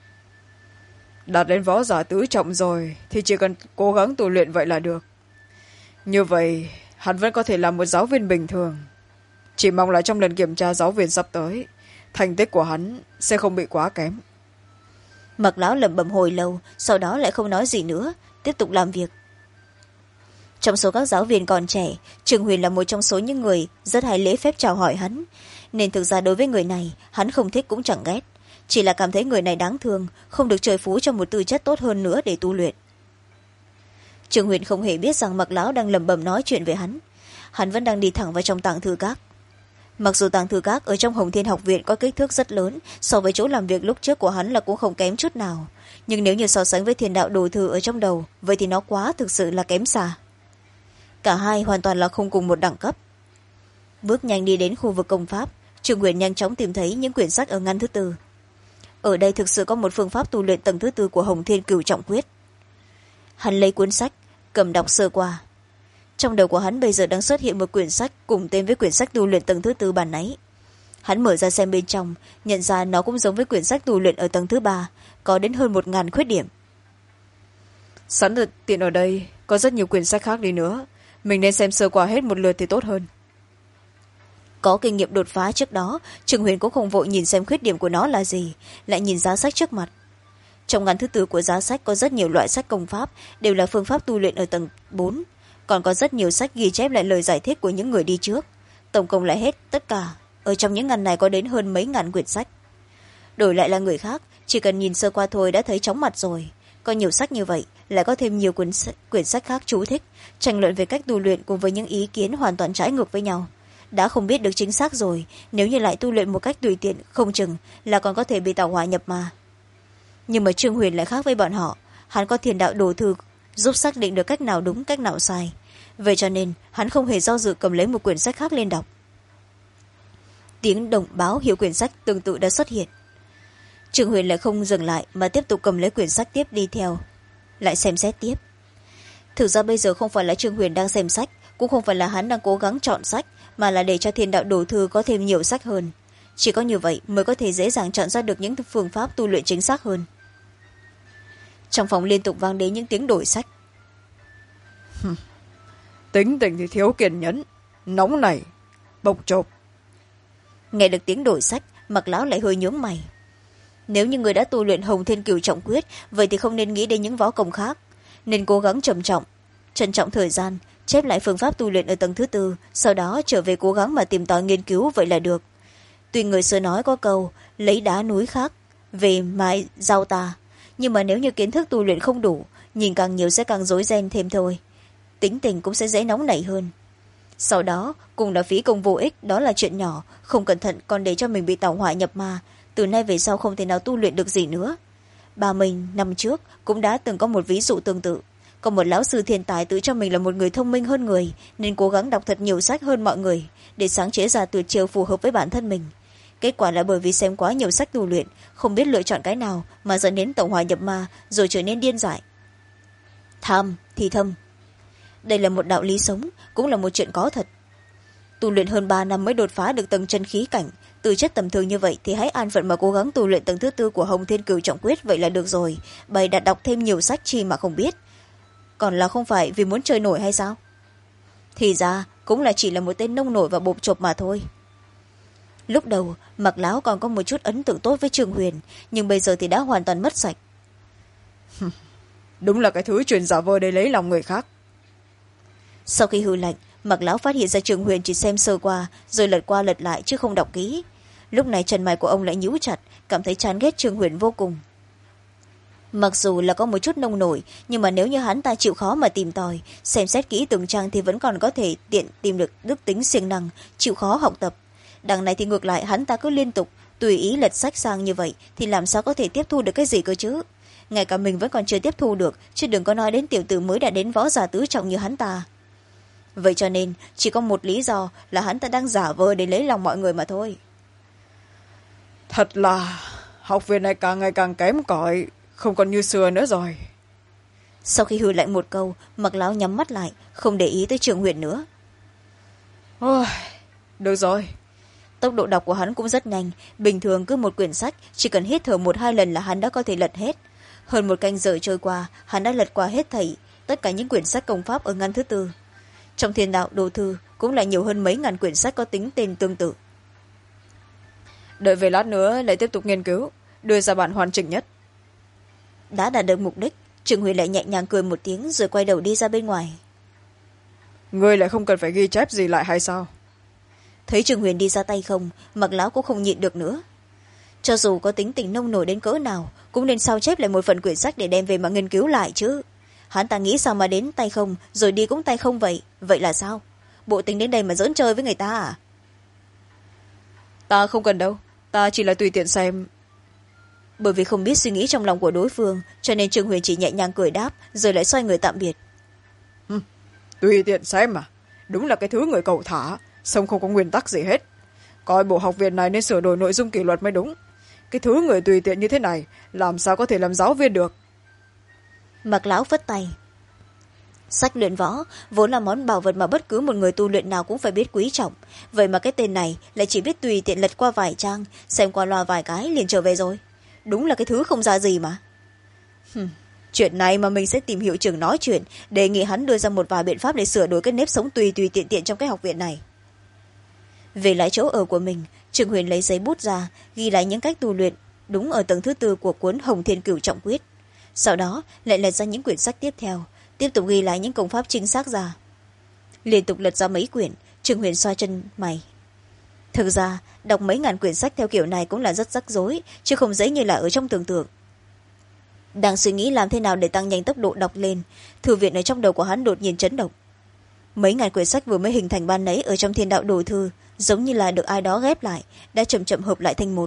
Đạt đến võ giả tứ trọng rồi thì chỉ cần cố gắng tu luyện vậy là được. Như vậy hắn vẫn có thể làm một giáo viên bình thường. Chỉ mong là trong lần kiểm tra giáo viên sắp tới, thành tích của hắn sẽ không bị quá kém. Mặc lão lẩm bẩm hồi lâu, sau đó lại không nói gì nữa, tiếp tục làm việc. Trong số các giáo viên còn trẻ, Trương Huyền là một trong số những người rất hay lễ phép chào hỏi hắn, nên thực ra đối với người này hắn không thích cũng chẳng ghét, chỉ là cảm thấy người này đáng thương, không được trời phú cho một tư chất tốt hơn nữa để tu luyện. Trương Huyền không hề biết rằng Mặc lão đang lẩm bẩm nói chuyện với hắn vẫn đang đi thẳng vào trong tàng thư các. Mặc dù tàng thư các ở trong Hồng Thiên học viện có kích thước rất lớn, so với chỗ làm việc lúc trước của hắn là cũng không kém chút nào, nhưng nếu như so sánh với Thiên đạo đồ thư ở trong đầu, vậy thì nó quá thực sự là kém xa. Cả hai hoàn toàn là không cùng một đẳng cấp. Bước nhanh đi đến khu vực công pháp, Trương Huyền nhanh chóng tìm thấy những quyển sách ở ngăn thứ 4. Ở đây thực sự có một phương pháp tu luyện tầng thứ 4 của Hồng Thiên Cửu Trọng Quyết. Hắn lấy cuốn sách cầm đọc sơ qua. Trong đầu của hắn bây giờ đang xuất hiện một quyển sách cùng tên với quyển sách tu luyện tầng thứ 4 bản nãy. Hắn mở ra xem bên trong, nhận ra nó cũng giống với quyển sách tu luyện ở tầng thứ 3, có đến hơn 1000 khuyết điểm. Sẵn tiện ở đây có rất nhiều quyển sách khác đi nữa, mình nên xem sơ qua hết một lượt thì tốt hơn. Có kinh nghiệm đột phá trước đó, Trương Huyền cũng không vội nhìn xem khuyết điểm của nó là gì, lại nhìn giá sách trước mặt. Trong ngăn thứ 4 của giá sách có rất nhiều loại sách công pháp, đều là phương pháp tu luyện ở tầng 4, còn có rất nhiều sách ghi chép lại lời giải thích của những người đi trước. Tổng cộng lại hết tất cả ở trong những ngăn này có đến hơn mấy ngàn quyển sách. Đổi lại là người khác, chỉ cần nhìn sơ qua thôi đã thấy chóng mặt rồi. Có nhiều sách như vậy, lại có thêm nhiều quyển sách khác chú thích, tranh luận về cách tu luyện cùng với những ý kiến hoàn toàn trái ngược với nhau. Đã không biết được chính xác rồi, nếu như lại tu luyện một cách tùy tiện, không chừng là còn có thể bị tẩu hỏa nhập ma. Nhưng mà Trương Huyền lại khác với bọn họ, hắn có Thiên đạo đồ thư giúp xác định được cách nào đúng cách nào sai. vậy cho nên hắn không hề do dự cầm lấy một quyển sách khác lên đọc. Tiếng đồng báo hiệu quyển sách tương tự đã xuất hiện. Trương Huyền lại không dừng lại mà tiếp tục cầm lấy quyển sách tiếp đi theo, lại xem xét tiếp. Thực ra bây giờ không phải là Trương Huyền đang xem sách, cũng không phải là hắn đang cố gắng chọn sách, mà là để cho Thiên Đạo Đồ Thư có thêm nhiều sách hơn. Chỉ có như vậy mới có thể dễ dàng chọn ra được những phương pháp tu luyện chính xác hơn. Trong phòng liên tục vang đến những tiếng đổi sách. Tính tình thì thiếu kiên nhẫn, nóng nảy, bộc chộp. Nghe được tiếng đổi sách, Mặc Lão lại hơi nhướng mày. Nếu như người đã tu luyện Hồng Thiên Cửu Trọng Quyết, vậy thì không nên nghĩ đến những võ công khác, nên cố gắng trân trọng thời gian, chép lại phương pháp tu luyện ở tầng thứ tư, sau đó trở về cố gắng mà tìm tòi nghiên cứu vậy là được. Tuy người xưa nói có câu lấy đá núi khác về mái rau ta, nhưng mà nếu như kiến thức tu luyện không đủ, nhìn càng nhiều sẽ càng rối ren thêm thôi, tính tình cũng sẽ dễ nóng nảy hơn. Sau đó cùng là phí công vô ích, đó là chuyện nhỏ, không cẩn thận còn để cho mình bị tảo hỏa nhập ma, từ nay về sau không thể nào tu luyện được gì nữa. Bà mình năm trước cũng đã từng có một ví dụ tương tự, có một lão sư thiên tài tự cho mình là một người thông minh hơn người, nên cố gắng đọc thật nhiều sách hơn mọi người để sáng chế ra tuyệt chiêu phù hợp với bản thân mình. Kết quả là bởi vì xem quá nhiều sách tu luyện, không biết lựa chọn cái nào mà dẫn đến tẩu hỏa nhập ma, rồi trở nên điên dại. Tham thì thâm, đây là một đạo lý sống, cũng là một chuyện có thật. Tu luyện hơn 3 năm mới đột phá được tầng chân khí cảnh, từ chất tầm thường như vậy thì hãy an phận mà cố gắng tu luyện tầng thứ tư của Hồng Thiên Cửu Trọng Quyết vậy là được rồi. Bày đặt đọc thêm nhiều sách chi mà không biết, còn là không phải vì muốn chơi nổi hay sao? Thì ra cũng là chỉ là một tên nông nổi và bộp chộp mà thôi. Lúc đầu Mặc Lão còn có một chút ấn tượng tốt với Trương Huyền, nhưng bây giờ thì đã hoàn toàn mất sạch. Đúng là cái thứ truyền giả vờ để lấy lòng người khác. Sau khi hư lạnh, Mặc Lão phát hiện ra Trương Huyền chỉ xem sơ qua rồi lật qua lật lại chứ không đọc kỹ. Lúc này chân mày của ông lại nhíu chặt, cảm thấy chán ghét Trương Huyền vô cùng. Mặc dù là có một chút nông nổi, nhưng mà nếu như hắn ta chịu khó mà tìm tòi, xem xét kỹ từng trang thì vẫn còn có thể tiện tìm được đức tính siêng năng, chịu khó học tập. Đằng này thì ngược lại hắn ta cứ liên tục tùy ý lật sách sang như vậy thì làm sao có thể tiếp thu được cái gì cơ chứ? Ngay cả mình vẫn còn chưa tiếp thu được, chứ đừng có nói đến tiểu tử mới đã đến võ giả tứ trọng như hắn ta. Vậy cho nên chỉ có một lý do là hắn ta đang giả vờ để lấy lòng mọi người mà thôi. Thật là học viện này càng ngày càng kém cỏi, không còn như xưa nữa rồi. Sau khi hư lạnh một câu, Mặc Lão nhắm mắt lại, không để ý tới Trương Huyền nữa. Ôi, được rồi. Tốc độ đọc của hắn cũng rất nhanh, bình thường cứ một quyển sách chỉ cần hít thở 1-2 lần là hắn đã có thể lật hết. Hơn một canh giờ trôi qua, hắn đã lật qua hết thảy tất cả những quyển sách công pháp ở ngăn thứ tư. Trong Thiên Đạo Đồ Thư cũng là nhiều hơn mấy ngàn quyển sách có tính tên tương tự. Đợi về lát nữa lại tiếp tục nghiên cứu, đưa ra bản hoàn chỉnh nhất. Đã đạt được mục đích, Trương Huyền lại nhẹ nhàng cười một tiếng rồi quay đầu đi ra bên ngoài. Ngươi lại không cần phải ghi chép gì lại hay sao? Thấy Trương Huyền đi ra tay không, Mặc Lão cũng không nhịn được nữa. Cho dù có tính tình nông nổi đến cỡ nào, cũng nên sao chép lại một phần quyển sách để đem về mà nghiên cứu lại chứ. Hắn ta nghĩ sao mà đến tay không rồi đi cũng tay không vậy? Vậy là sao? Bộ tính đến đây mà giỡn chơi với người ta à? Ta không cần đâu, ta chỉ là tùy tiện xem. Bởi vì không biết suy nghĩ trong lòng của đối phương, cho nên Trương Huyền chỉ nhẹ nhàng cười đáp rồi lại xoay người tạm biệt. Tùy tiện xem mà, đúng là cái thứ người cẩu thả, xong không có nguyên tắc gì hết. Coi bộ học viện này nên sửa đổi nội dung kỷ luật mới đúng. Cái thứ người tùy tiện như thế này làm sao có thể làm giáo viên được? Mặc Lão phất tay. Sách luyện võ vốn là món bảo vật mà bất cứ một người tu luyện nào cũng phải biết quý trọng, vậy mà cái tên này lại chỉ biết tùy tiện lật qua vài trang, xem qua loa vài cái liền trở về rồi. Đúng là cái thứ không ra gì mà. Chuyện này mà mình sẽ tìm hiệu trưởng nói chuyện, đề nghị hắn đưa ra một vài biện pháp để sửa đổi cái nếp sống tùy tiện tiện trong cái học viện này. Về lại chỗ ở của mình, Trương Huyền lấy giấy bút ra ghi lại những cách tu luyện đúng ở tầng thứ tư của cuốn Hồng Thiên Cửu Trọng Quyết. Sau đó lại lật ra những quyển sách tiếp theo, tiếp tục ghi lại những công pháp chính xác ra. Liên tục lật ra mấy quyển, Trương Huyền xoa chân mày. Thực ra đọc mấy ngàn quyển sách theo kiểu này cũng là rất rắc rối, chứ không dễ như là ở trong tưởng tượng. Đang suy nghĩ làm thế nào để tăng nhanh tốc độ đọc lên, thư viện ở trong đầu của hắn đột nhiên chấn động. Mấy ngàn quyển sách vừa mới hình thành ban nấy ở trong Thiên Đạo Đồ Thư giống như là được ai đó ghép lại, đã chậm chậm hợp lại thành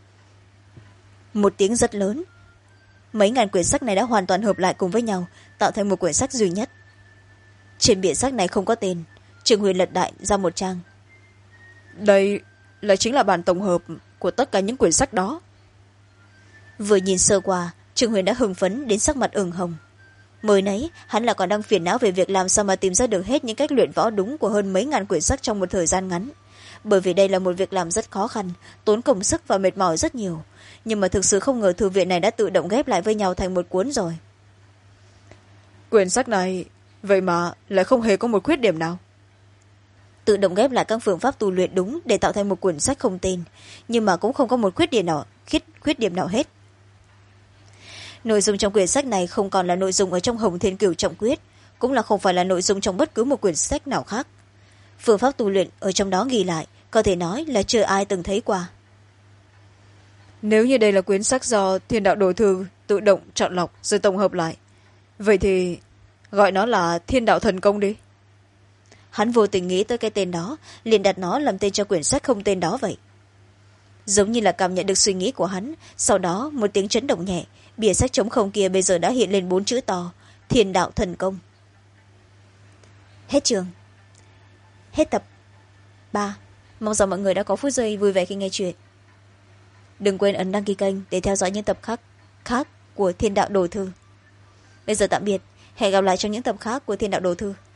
một tiếng rất lớn. Mấy ngàn quyển sách này đã hoàn toàn hợp lại cùng với nhau, tạo thành một quyển sách duy nhất. trên bìa sách này không có tên. Trương Huyền lật đại ra một trang. Đây là chính là bản tổng hợp của tất cả những quyển sách đó. Vừa nhìn sơ qua, Trương Huyền đã hưng phấn đến sắc mặt ửng hồng. Mới nấy hắn là còn đang phiền não về việc làm sao mà tìm ra được hết những cách luyện võ đúng của hơn mấy ngàn quyển sách trong một thời gian ngắn, bởi vì đây là một việc làm rất khó khăn, tốn công sức và mệt mỏi rất nhiều. Nhưng mà thực sự không ngờ thư viện này đã tự động ghép lại với nhau thành một cuốn rồi. Quyển sách này vậy mà lại không hề có một khuyết điểm nào. Tự động ghép lại các phương pháp tu luyện đúng để tạo thành một quyển sách không tên, nhưng mà cũng không có một khuyết điểm nào hết. Nội dung trong quyển sách này không còn là nội dung ở trong Hồng Thiên Cửu Trọng Quyết, cũng là không phải là nội dung trong bất cứ một quyển sách nào khác. Phương pháp tu luyện ở trong đó ghi lại có thể nói là chưa ai từng thấy qua. Nếu như đây là quyển sách do Thiên Đạo Đồ Thư tự động chọn lọc rồi tổng hợp lại, vậy thì gọi nó là Thiên Đạo Thần Công đi. Hắn vô tình nghĩ tới cái tên đó, liền đặt nó làm tên cho quyển sách không tên đó vậy. Giống như là cảm nhận được suy nghĩ của hắn, sau đó một tiếng chấn động nhẹ, bìa sách trống không kia bây giờ đã hiện lên 4 chữ to: Thiên Đạo Thần Công. Hết chương. Hết tập 3. Mong rằng mọi người đã có phút giây vui vẻ khi nghe chuyện. Đừng quên ấn đăng ký kênh để theo dõi những tập khác của Thiên Đạo Đồ Thư. Bây giờ tạm biệt, hẹn gặp lại trong những tập khác của Thiên Đạo Đồ Thư.